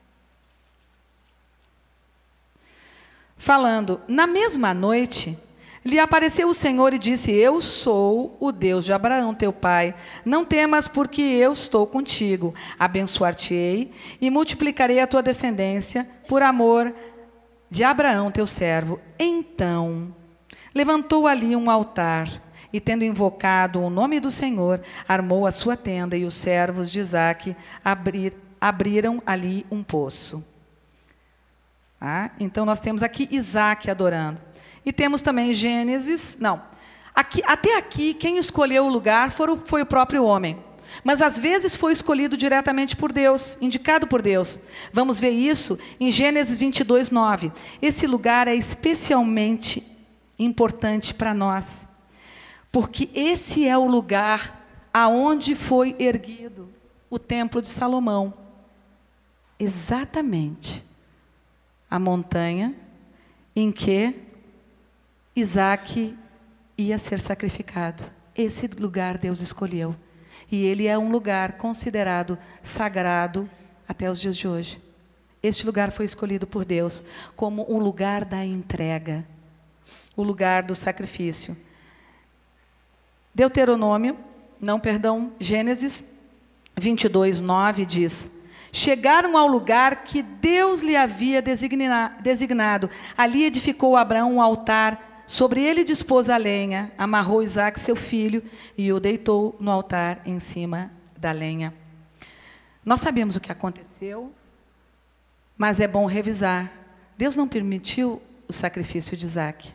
Falando: na mesma noite, lhe apareceu o Senhor e disse: eu sou o Deus de Abraão, teu pai. Não temas, porque eu estou contigo. Abençoar-te-ei e multiplicarei a tua descendência por amor de Abraão, teu servo. Então, levantou ali um altar e, tendo invocado o nome do Senhor, armou a sua tenda, e os servos de Isaque abrir, abriram ali um poço. Ah, então, nós temos aqui Isaque adorando. E temos também Gênesis, não, aqui, até aqui quem escolheu o lugar foi o, foi o próprio homem. Mas às vezes foi escolhido diretamente por Deus, indicado por Deus. Vamos ver isso em Gênesis vinte e dois, nove. Esse lugar é especialmente importante para nós, porque esse é o lugar aonde foi erguido o templo de Salomão. Exatamente a montanha em que Isaque ia ser sacrificado. Esse lugar Deus escolheu. E ele é um lugar considerado sagrado até os dias de hoje. Este lugar foi escolhido por Deus como o lugar da entrega, o lugar do sacrifício. Deuteronômio, não, perdão, Gênesis vinte e dois, nove diz: chegaram ao lugar que Deus lhe havia designado. Ali edificou Abraão um altar, sobre ele dispôs a lenha, amarrou Isaque, seu filho, e o deitou no altar em cima da lenha. Nós sabemos o que aconteceu, mas é bom revisar. Deus não permitiu o sacrifício de Isaque.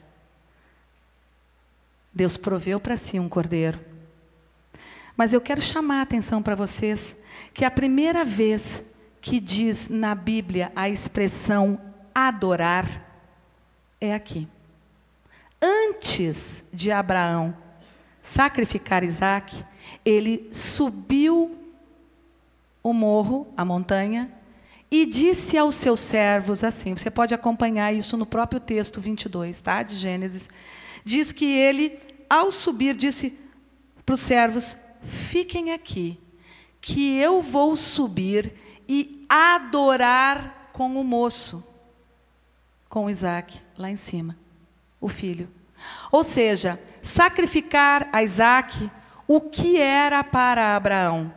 Deus proveu para si um cordeiro. Mas eu quero chamar a atenção para vocês que a primeira vez que diz na Bíblia a expressão adorar é aqui. Antes de Abraão sacrificar Isaque, ele subiu o morro, a montanha, e disse aos seus servos assim, você pode acompanhar isso no próprio texto vinte e dois, tá, de Gênesis. Diz que ele, ao subir, disse para os servos, fiquem aqui, que eu vou subir e adorar com o moço, com Isaac, lá em cima, o filho. Ou seja, sacrificar a Isaac, o que era para Abraão?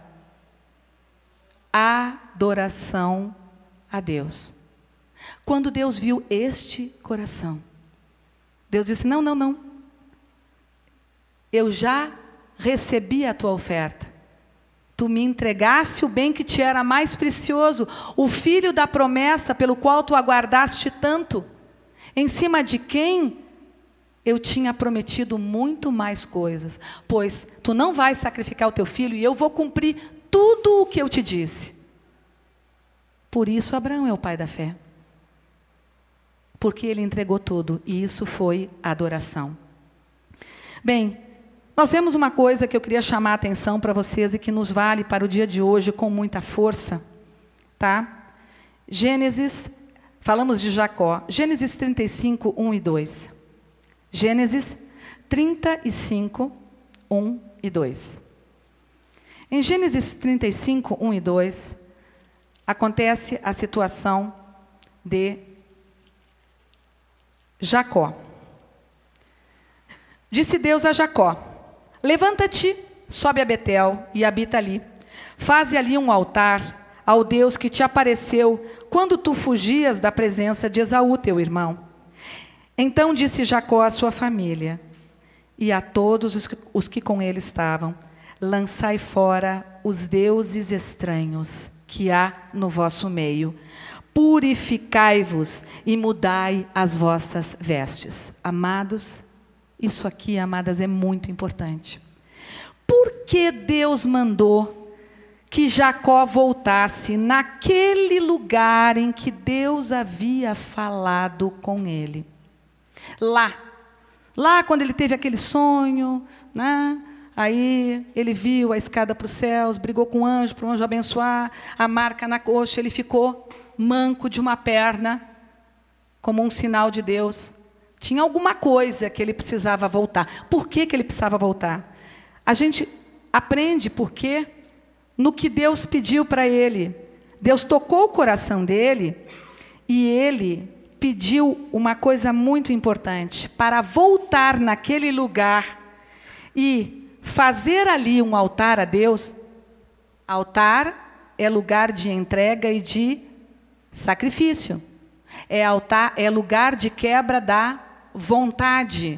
Adoração a Deus. Quando Deus viu este coração, Deus disse, não, não, não. Eu já recebi a tua oferta. Tu me entregaste o bem que te era mais precioso, o filho da promessa pelo qual tu aguardaste tanto, em cima de quem eu tinha prometido muito mais coisas, pois tu não vais sacrificar o teu filho e eu vou cumprir tudo o que eu te disse. Por isso Abraão é o pai da fé. Porque ele entregou tudo, e isso foi adoração. Bem, nós vemos uma coisa que eu queria chamar a atenção para vocês e que nos vale para o dia de hoje com muita força, tá? Gênesis, falamos de Jacó, Gênesis trinta e cinco, um e dois. Gênesis trinta e cinco, um e dois. Em Gênesis trinta e cinco, um e dois, acontece a situação de Jacó. Disse Deus a Jacó, levanta-te, sobe a Betel e habita ali. Faze ali um altar ao Deus que te apareceu quando tu fugias da presença de Esaú, teu irmão. Então disse Jacó à sua família e a todos os que com ele estavam, lançai fora os deuses estranhos que há no vosso meio. Purificai-vos e mudai as vossas vestes. Amados, isso aqui, amadas, é muito importante. Por que Deus mandou que Jacó voltasse naquele lugar em que Deus havia falado com ele? Lá, lá quando ele teve aquele sonho, né? Aí ele viu a escada para os céus, brigou com o anjo, para o anjo abençoar, a marca na coxa, ele ficou manco de uma perna, como um sinal de Deus. Tinha alguma coisa que ele precisava voltar. Por que que ele precisava voltar? A gente aprende porque no que Deus pediu para ele, Deus tocou o coração dele e ele pediu uma coisa muito importante, para voltar naquele lugar e fazer ali um altar a Deus. Altar é lugar de entrega e de sacrifício. É, altar, é lugar de quebra da vontade.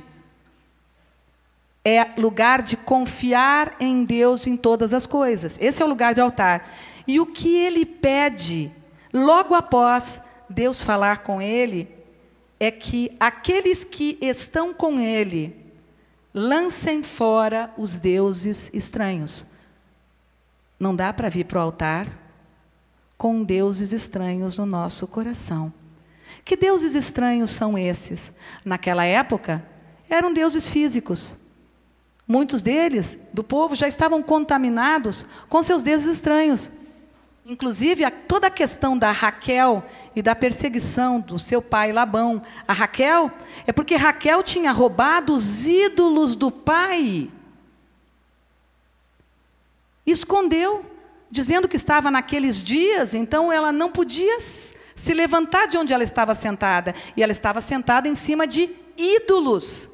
É lugar de confiar em Deus em todas as coisas. Esse é o lugar de altar. E o que ele pede, logo após Deus falar com ele, é que aqueles que estão com ele lancem fora os deuses estranhos. Não dá para vir para o altar com deuses estranhos no nosso coração. Que deuses estranhos são esses? Naquela época, eram deuses físicos. Muitos deles, do povo, já estavam contaminados com seus deuses estranhos. Inclusive, a, toda a questão da Raquel e da perseguição do seu pai Labão a Raquel, é porque Raquel tinha roubado os ídolos do pai. E escondeu, dizendo que estava naqueles dias, então ela não podia se levantar de onde ela estava sentada. E ela estava sentada em cima de ídolos.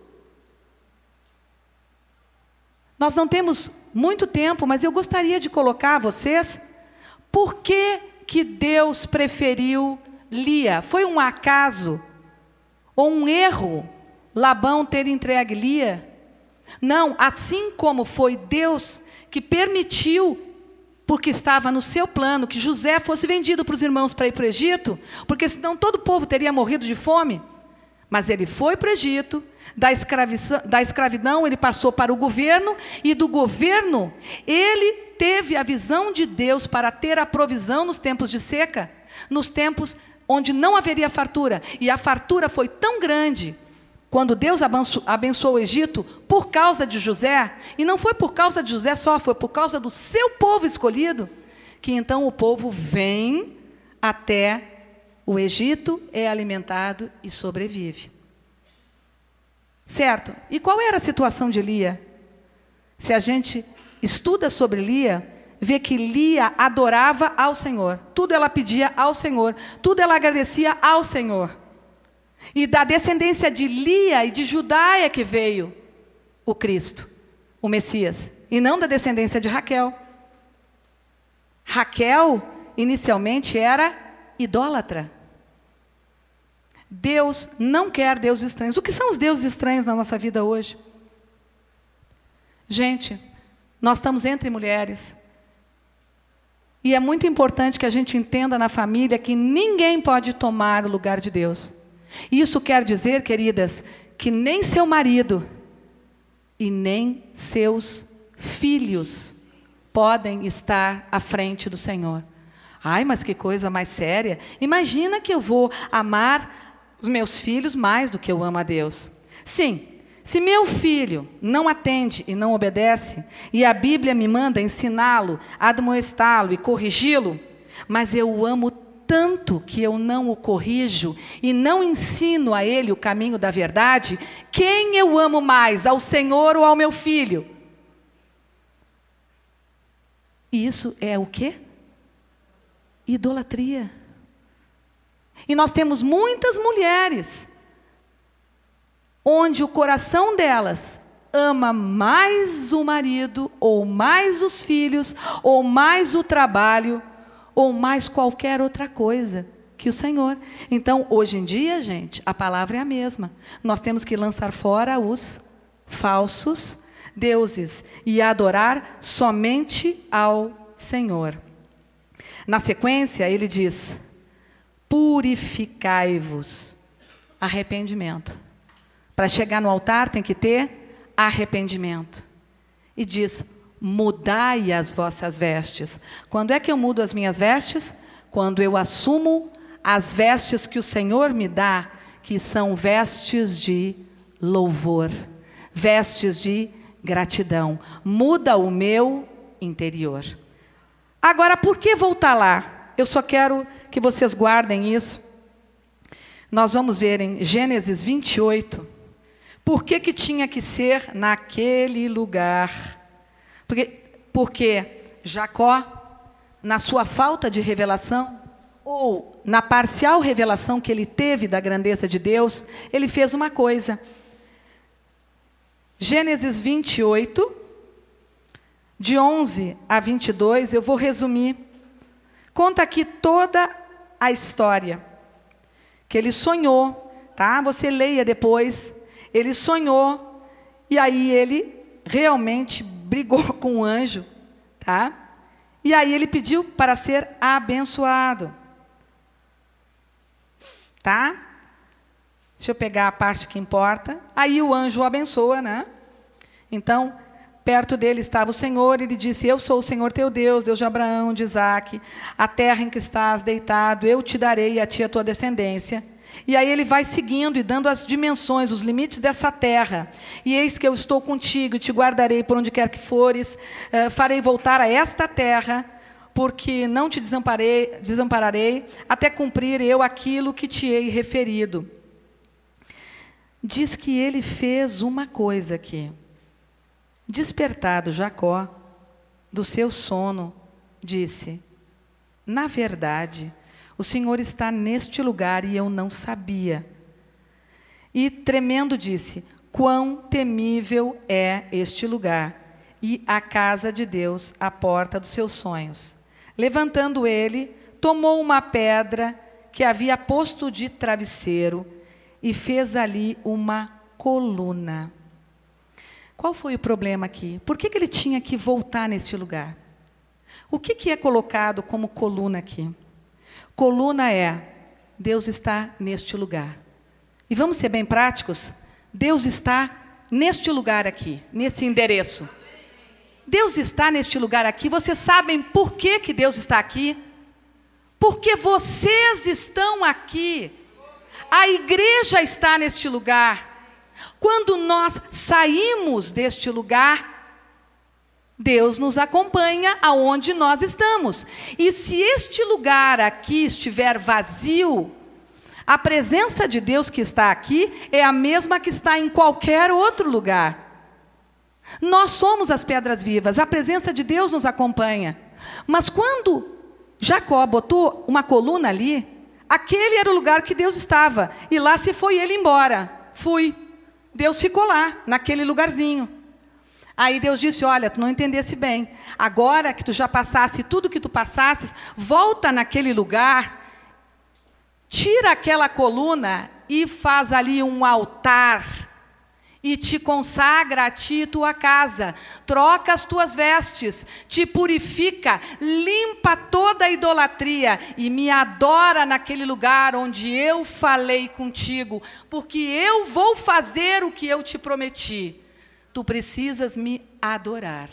Nós não temos muito tempo, mas eu gostaria de colocar a vocês por que que Deus preferiu Lia. Foi um acaso ou um erro Labão ter entregue Lia? Não, assim como foi Deus que permitiu, porque estava no seu plano, que José fosse vendido para os irmãos para ir para o Egito, porque senão todo o povo teria morrido de fome. Mas ele foi para o Egito, da escravidão, da escravidão ele passou para o governo, e do governo ele teve a visão de Deus para ter a provisão nos tempos de seca, nos tempos onde não haveria fartura. E a fartura foi tão grande Quando Deus abençoou o Egito por causa de José, e não foi por causa de José só, foi por causa do seu povo escolhido, que então o povo vem até o Egito, é alimentado e sobrevive. Certo? E qual era a situação de Lia? Se a gente estuda sobre Lia, vê que Lia adorava ao Senhor. Tudo ela pedia ao Senhor. Tudo ela agradecia ao Senhor. E da descendência de Lia e de Judá é que veio o Cristo, o Messias. E não da descendência de Raquel. Raquel, inicialmente, era idólatra. Deus não quer deuses estranhos. O que são os deuses estranhos na nossa vida hoje? Gente, nós estamos entre mulheres. E é muito importante que a gente entenda na família que ninguém pode tomar o lugar de Deus. Isso quer dizer, queridas, que nem seu marido e nem seus filhos podem estar à frente do Senhor. Ai, mas que coisa mais séria. Imagina que eu vou amar os meus filhos mais do que eu amo a Deus. Sim, se meu filho não atende e não obedece, e a Bíblia me manda ensiná-lo, admoestá-lo e corrigi-lo, mas eu o amo tanto que eu não o corrijo e não ensino a ele o caminho da verdade, quem eu amo mais, ao Senhor ou ao meu filho? E isso é o quê? Idolatria. E nós temos muitas mulheres onde o coração delas ama mais o marido, ou mais os filhos, ou mais o trabalho, ou mais qualquer outra coisa que o Senhor. Então, hoje em dia, gente, a palavra é a mesma. Nós temos que lançar fora os falsos deuses e adorar somente ao Senhor. Na sequência, ele diz: purificai-vos. Arrependimento. Para chegar no altar tem que ter arrependimento. E diz: mudai as vossas vestes. Quando é que eu mudo as minhas vestes? Quando eu assumo as vestes que o Senhor me dá, que são vestes de louvor, vestes de gratidão. Muda o meu interior. Agora, por que voltar lá? Eu só quero que vocês guardem isso. Nós vamos ver em Gênesis vinte e oito, por que que tinha que ser naquele lugar. Porque, porque Jacó, na sua falta de revelação, ou na parcial revelação que ele teve da grandeza de Deus, ele fez uma coisa. Gênesis vinte e oito, de onze a vinte e dois, eu vou resumir. Conta aqui toda a história. Que ele sonhou, tá? Você leia depois. Ele sonhou, e aí ele realmente brigou com o anjo, tá? E aí ele pediu para ser abençoado. Tá? Deixa eu pegar a parte que importa. Aí o anjo o abençoa, né? Então, perto dele estava o Senhor, e ele disse: eu sou o Senhor teu Deus, Deus de Abraão, de Isaque, a terra em que estás deitado, eu te darei a ti a tua descendência. E aí ele vai seguindo e dando as dimensões, os limites dessa terra. E eis que eu estou contigo e te guardarei por onde quer que fores, uh, farei voltar a esta terra, porque não te desamparei, desampararei, até cumprir eu aquilo que te hei referido. Diz que ele fez uma coisa aqui. Despertado Jacó do seu sono, disse: na verdade, o Senhor está neste lugar e eu não sabia. E tremendo disse: quão temível é este lugar, e a casa de Deus, a porta dos seus sonhos. Levantando ele, tomou uma pedra que havia posto de travesseiro e fez ali uma coluna. Qual foi o problema aqui? Por que que ele tinha que voltar nesse lugar? O que que é colocado como coluna aqui? Coluna é: Deus está neste lugar. E vamos ser bem práticos? Deus está neste lugar aqui, nesse endereço. Deus está neste lugar aqui. Vocês sabem por que que Deus está aqui? Porque vocês estão aqui. A igreja está neste lugar. Quando nós saímos deste lugar, Deus nos acompanha aonde nós estamos. E se este lugar aqui estiver vazio, a presença de Deus que está aqui é a mesma que está em qualquer outro lugar. Nós somos as pedras vivas, a presença de Deus nos acompanha. Mas quando Jacó botou uma coluna ali, aquele era o lugar que Deus estava, e lá se foi ele embora. Fui. Deus ficou lá, naquele lugarzinho. Aí Deus disse, olha, tu não entendesse bem. Agora que tu já passasse tudo que tu passasses, volta naquele lugar, tira aquela coluna e faz ali um altar. E te consagra a ti e tua casa, troca as tuas vestes, te purifica, limpa toda a idolatria e me adora naquele lugar onde eu falei contigo, porque eu vou fazer o que eu te prometi. Tu precisas me adorar.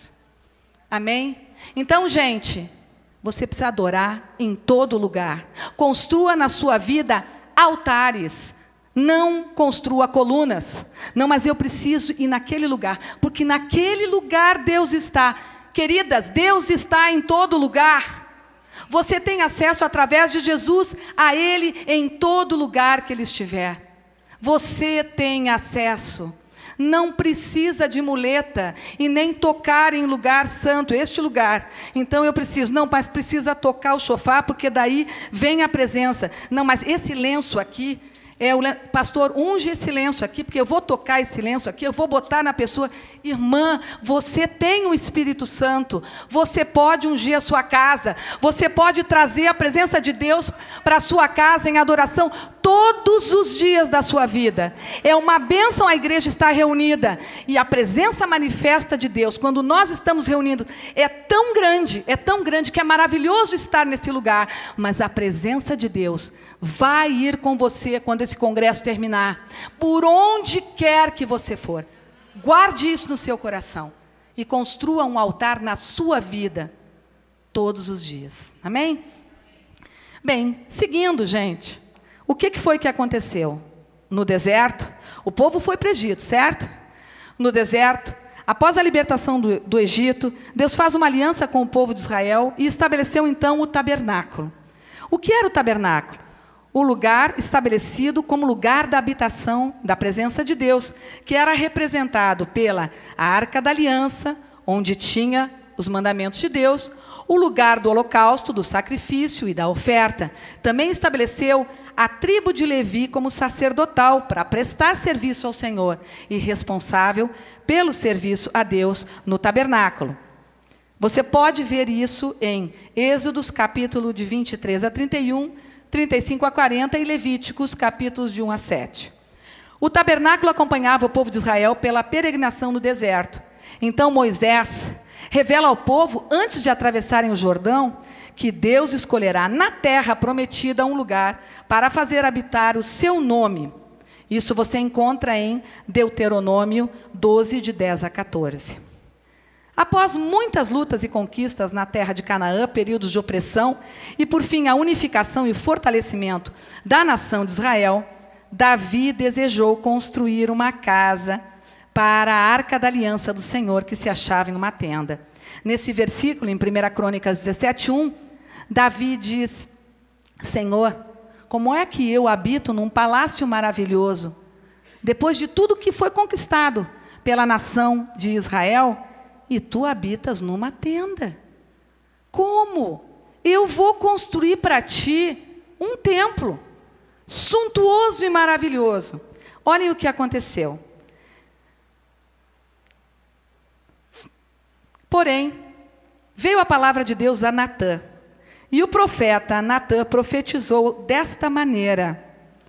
Amém? Então, gente, você precisa adorar em todo lugar. Construa na sua vida altares. Não construa colunas. Não, mas eu preciso ir naquele lugar. Porque naquele lugar Deus está. Queridas, Deus está em todo lugar. Você tem acesso através de Jesus a Ele em todo lugar que Ele estiver. Você tem acesso. Não precisa de muleta e nem tocar em lugar santo, este lugar. Então eu preciso, não, mas precisa tocar o chofar, porque daí vem a presença. Não, mas esse lenço aqui, É o pastor, unge esse lenço aqui, porque eu vou tocar esse lenço aqui, eu vou botar na pessoa. Irmã, você tem o Espírito Santo, você pode ungir a sua casa, você pode trazer a presença de Deus para a sua casa em adoração todos os dias da sua vida. É uma bênção a igreja estar reunida, e a presença manifesta de Deus, quando nós estamos reunidos, é tão grande, é tão grande que é maravilhoso estar nesse lugar, mas a presença de Deus vai ir com você quando esse congresso terminar, por onde quer que você for. Guarde isso no seu coração e construa um altar na sua vida todos os dias. Amém? Bem, seguindo, gente, o que que foi que aconteceu? No deserto, o povo foi para o Egito, certo? No deserto, após a libertação do, do Egito, Deus faz uma aliança com o povo de Israel e estabeleceu então o tabernáculo. O que era o tabernáculo? O lugar estabelecido como lugar da habitação da presença de Deus, que era representado pela Arca da Aliança, onde tinha os mandamentos de Deus, o lugar do holocausto, do sacrifício e da oferta. Também estabeleceu a tribo de Levi como sacerdotal para prestar serviço ao Senhor e responsável pelo serviço a Deus no tabernáculo. Você pode ver isso em Êxodos, capítulo de vinte e três a trinta e um, trinta e cinco a quarenta e Levíticos, capítulos de um a sete. O tabernáculo acompanhava o povo de Israel pela peregrinação no deserto. Então Moisés revela ao povo, antes de atravessarem o Jordão, que Deus escolherá na terra prometida um lugar para fazer habitar o seu nome. Isso você encontra em Deuteronômio doze, de dez a quatorze. Após muitas lutas e conquistas na terra de Canaã, períodos de opressão, e por fim a unificação e fortalecimento da nação de Israel, Davi desejou construir uma casa para a Arca da Aliança do Senhor, que se achava em uma tenda. Nesse versículo, em primeira Crônicas dezessete, um, Davi diz: Senhor, como é que eu habito num palácio maravilhoso, depois de tudo que foi conquistado pela nação de Israel, e tu habitas numa tenda? Como? Eu vou construir para ti um templo suntuoso e maravilhoso. Olhem o que aconteceu. Porém, veio a palavra de Deus a Natã, e o profeta Natã profetizou desta maneira.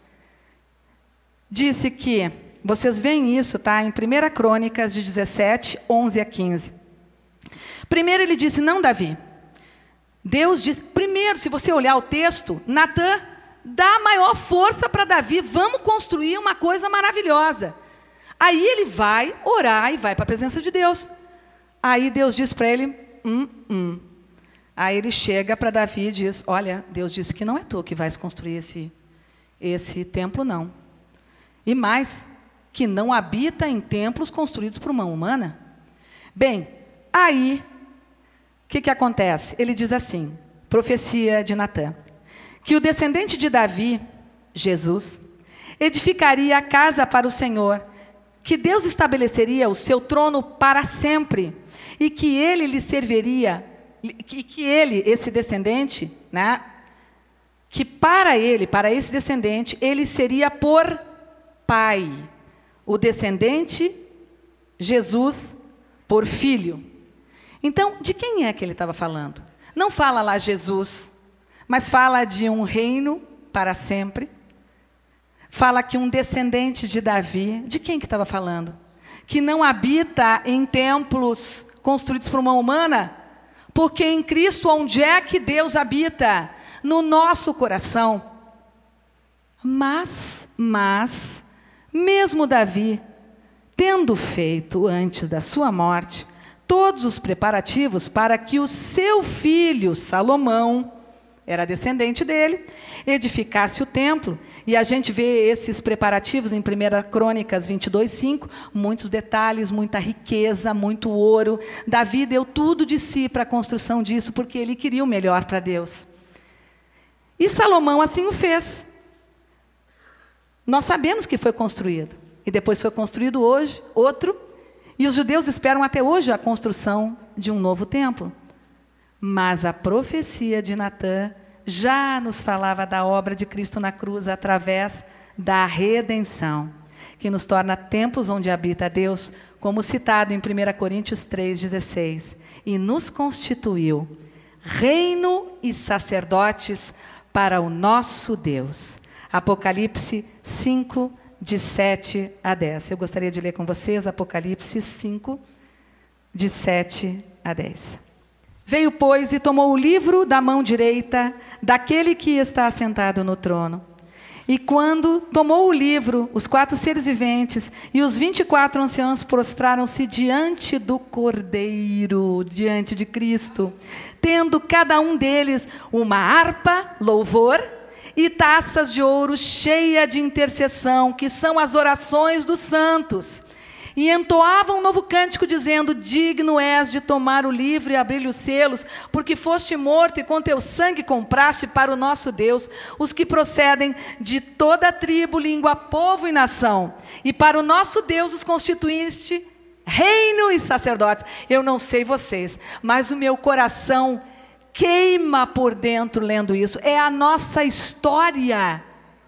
Disse que, vocês veem isso, tá? Em primeira Crônicas de dezessete, onze a quinze. Primeiro ele disse: não, Davi. Deus disse, primeiro, se você olhar o texto, Natã dá maior força para Davi, vamos construir uma coisa maravilhosa. Aí ele vai orar e vai para a presença de Deus. Aí Deus diz para ele, hum, hum. Aí ele chega para Davi e diz: olha, Deus disse que não é tu que vais construir esse, esse templo, não. E mais, que não habita em templos construídos por mão humana. Bem, aí, o que, que acontece? Ele diz assim, profecia de Natã, que o descendente de Davi, Jesus, edificaria a casa para o Senhor, que Deus estabeleceria o seu trono para sempre, e que ele lhe serviria, que, que ele, esse descendente, né, que para ele, para esse descendente, ele seria por pai. O descendente, Jesus, por filho. Então, de quem é que ele estava falando? Não fala lá Jesus, mas fala de um reino para sempre. Fala que um descendente de Davi, de quem que estava falando? Que não habita em templos construídos por mão humana, porque em Cristo, onde é que Deus habita? No nosso coração. Mas, mas, mesmo Davi, tendo feito antes da sua morte todos os preparativos para que o seu filho Salomão, era descendente dele, edificasse o templo, e a gente vê esses preparativos em primeira Crônicas vinte e dois, cinco, muitos detalhes, muita riqueza, muito ouro. Davi deu tudo de si para a construção disso, porque ele queria o melhor para Deus. E Salomão assim o fez. Nós sabemos que foi construído, e depois foi construído hoje, outro, e os judeus esperam até hoje a construção de um novo templo. Mas a profecia de Natã já nos falava da obra de Cristo na cruz através da redenção, que nos torna templos onde habita Deus, como citado em primeira Coríntios três, dezesseis, e nos constituiu reino e sacerdotes para o nosso Deus. Apocalipse cinco, de sete a dez. Eu gostaria de ler com vocês Apocalipse cinco, de sete a dez. Veio, pois, e tomou o livro da mão direita daquele que está assentado no trono. E quando tomou o livro, os quatro seres viventes e os vinte e quatro anciãos prostraram-se diante do Cordeiro, diante de Cristo, tendo cada um deles uma harpa, louvor, e taças de ouro cheia de intercessão, que são as orações dos santos. E entoavam um novo cântico, dizendo: digno és de tomar o livro e abrir-lhe os selos, porque foste morto e com teu sangue compraste para o nosso Deus os que procedem de toda tribo, língua, povo e nação. E para o nosso Deus os constituíste reino e sacerdotes. Eu não sei vocês, mas o meu coração queima por dentro lendo isso. É a nossa história.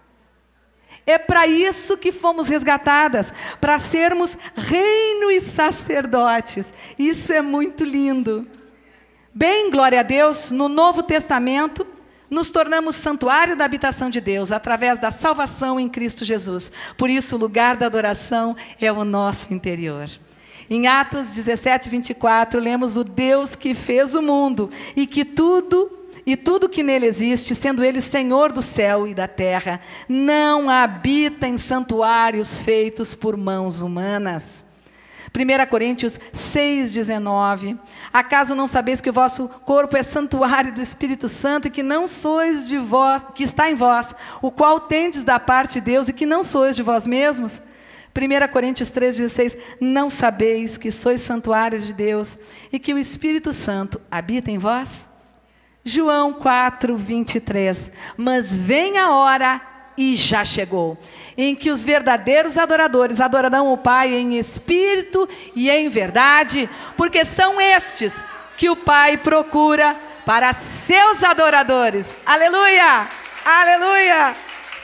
É para isso que fomos resgatadas, para sermos reino e sacerdotes. Isso é muito lindo. Bem, glória a Deus, no Novo Testamento, nos tornamos santuário da habitação de Deus, através da salvação em Cristo Jesus. Por isso, o lugar da adoração é o nosso interior. Em Atos dezessete, vinte e quatro, lemos: o Deus que fez o mundo e que tudo... E tudo que nele existe, sendo ele Senhor do céu e da terra, não habita em santuários feitos por mãos humanas. primeira Coríntios seis, dezenove. Acaso não sabeis que o vosso corpo é santuário do Espírito Santo e que não sois de vós, que está em vós, o qual tendes da parte de Deus e que não sois de vós mesmos? primeira Coríntios três, dezesseis. Não sabeis que sois santuários de Deus e que o Espírito Santo habita em vós? João quatro, vinte e três. Mas vem a hora, e já chegou, em que os verdadeiros adoradores adorarão o Pai em espírito e em verdade, porque são estes que o Pai procura para seus adoradores. Aleluia! Aleluia!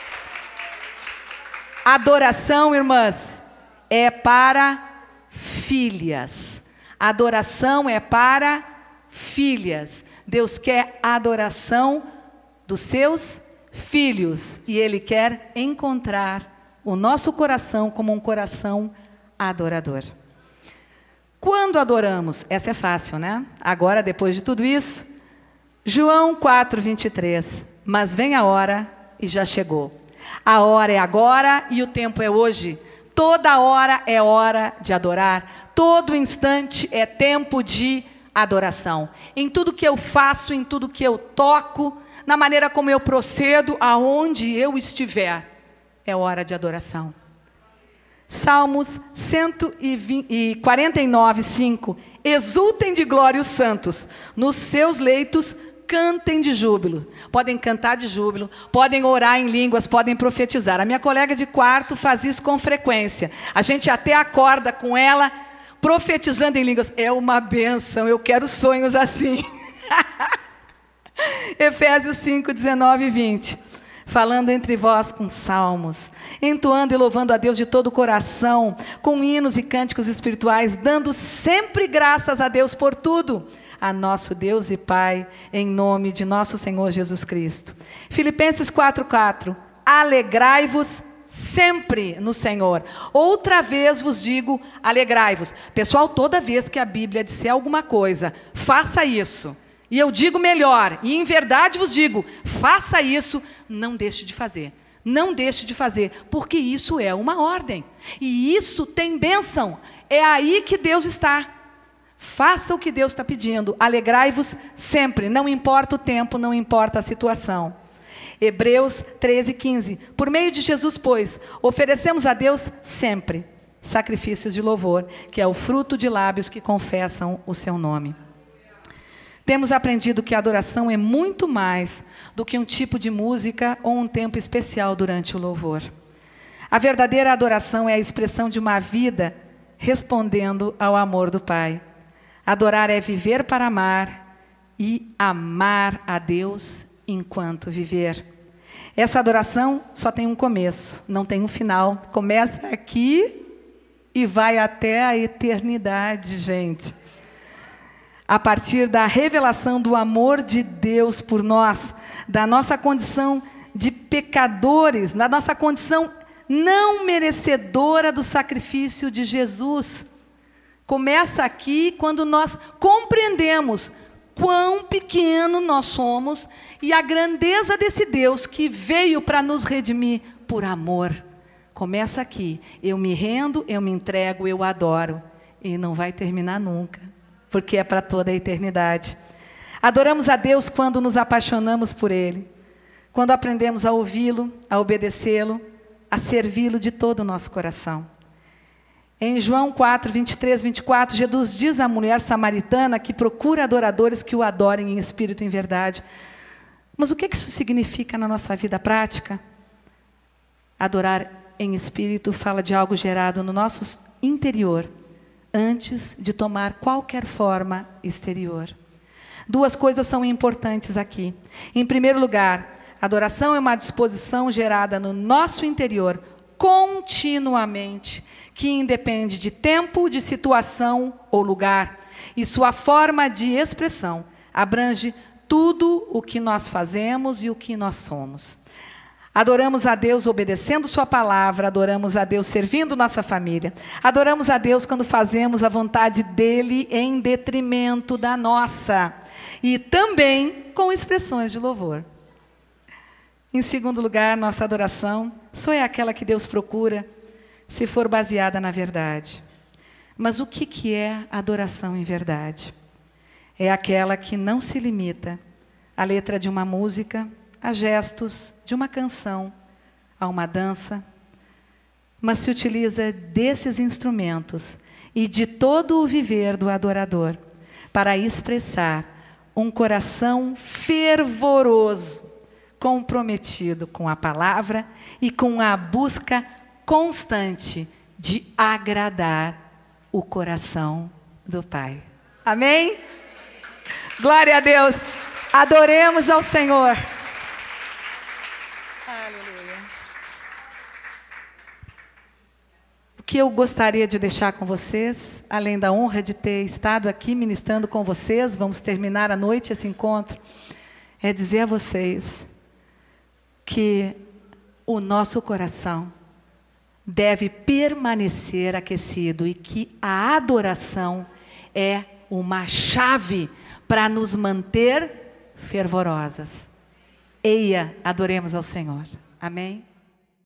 Adoração, irmãs, é para filhas. Adoração é para filhas. Deus quer a adoração dos seus filhos. E Ele quer encontrar o nosso coração como um coração adorador. Quando adoramos? Essa é fácil, né? Agora, depois de tudo isso, João quatro, vinte e três. Mas vem a hora, e já chegou. A hora é agora e o tempo é hoje. Toda hora é hora de adorar. Todo instante é tempo de adoração. Em tudo que eu faço, em tudo que eu toco, na maneira como eu procedo, aonde eu estiver, é hora de adoração. Salmos cento e quarenta e nove, cinco. Exultem de glória os santos, nos seus leitos cantem de júbilo. Podem cantar de júbilo, podem orar em línguas, podem profetizar. A minha colega de quarto faz isso com frequência. A gente até acorda com ela profetizando em línguas. É uma bênção, eu quero sonhos assim. Efésios cinco, dezenove e vinte. Falando entre vós com salmos, entoando e louvando a Deus de todo o coração, com hinos e cânticos espirituais, dando sempre graças a Deus por tudo, a nosso Deus e Pai, em nome de nosso Senhor Jesus Cristo. Filipenses quatro, quatro. Alegrai-vos sempre no Senhor. Outra vez vos digo, alegrai-vos. Pessoal, toda vez que a Bíblia disser alguma coisa, faça isso. E eu digo melhor, e em verdade vos digo, faça isso, não deixe de fazer. Não deixe de fazer, porque isso é uma ordem. E isso tem bênção. É aí que Deus está. Faça o que Deus está pedindo. Alegrai-vos sempre, não importa o tempo, não importa a situação. Hebreus treze, quinze. Por meio de Jesus, pois, oferecemos a Deus sempre sacrifícios de louvor, que é o fruto de lábios que confessam o seu nome. Temos aprendido que a adoração é muito mais do que um tipo de música ou um tempo especial durante o louvor. A verdadeira adoração é a expressão de uma vida respondendo ao amor do Pai. Adorar é viver para amar e amar a Deus enquanto viver. Essa adoração só tem um começo, não tem um final. Começa aqui e vai até a eternidade, gente. A partir da revelação do amor de Deus por nós, da nossa condição de pecadores, da nossa condição não merecedora do sacrifício de Jesus. Começa aqui quando nós compreendemos quão pequeno nós somos e a grandeza desse Deus que veio para nos redimir por amor. Começa aqui, eu me rendo, eu me entrego, eu adoro. E não vai terminar nunca, porque é para toda a eternidade. Adoramos a Deus quando nos apaixonamos por Ele, quando aprendemos a ouvi-lo, a obedecê-lo, a servi-lo de todo o nosso coração. Em João quatro, vinte e três, vinte e quatro, Jesus diz à mulher samaritana que procura adoradores que o adorem em espírito e em verdade. Mas o que isso significa na nossa vida prática? Adorar em espírito fala de algo gerado no nosso interior, antes de tomar qualquer forma exterior. Duas coisas são importantes aqui. Em primeiro lugar, adoração é uma disposição gerada no nosso interior, continuamente, que independe de tempo, de situação ou lugar. E sua forma de expressão abrange tudo o que nós fazemos e o que nós somos. Adoramos a Deus obedecendo sua palavra, adoramos a Deus servindo nossa família, adoramos a Deus quando fazemos a vontade dEle em detrimento da nossa, e também com expressões de louvor. Em segundo lugar, nossa adoração só é aquela que Deus procura se for baseada na verdade. Mas o que que é adoração em verdade? É aquela que não se limita à letra de uma música, a gestos de uma canção, a uma dança, mas se utiliza desses instrumentos e de todo o viver do adorador para expressar um coração fervoroso, comprometido com a palavra e com a busca constante de agradar o coração do Pai. Amém? Glória a Deus! Adoremos ao Senhor! Aleluia. O que eu gostaria de deixar com vocês, além da honra de ter estado aqui ministrando com vocês, vamos terminar à noite esse encontro, é dizer a vocês que o nosso coração deve permanecer aquecido e que a adoração é uma chave para nos manter fervorosas. Eia, adoremos ao Senhor. Amém?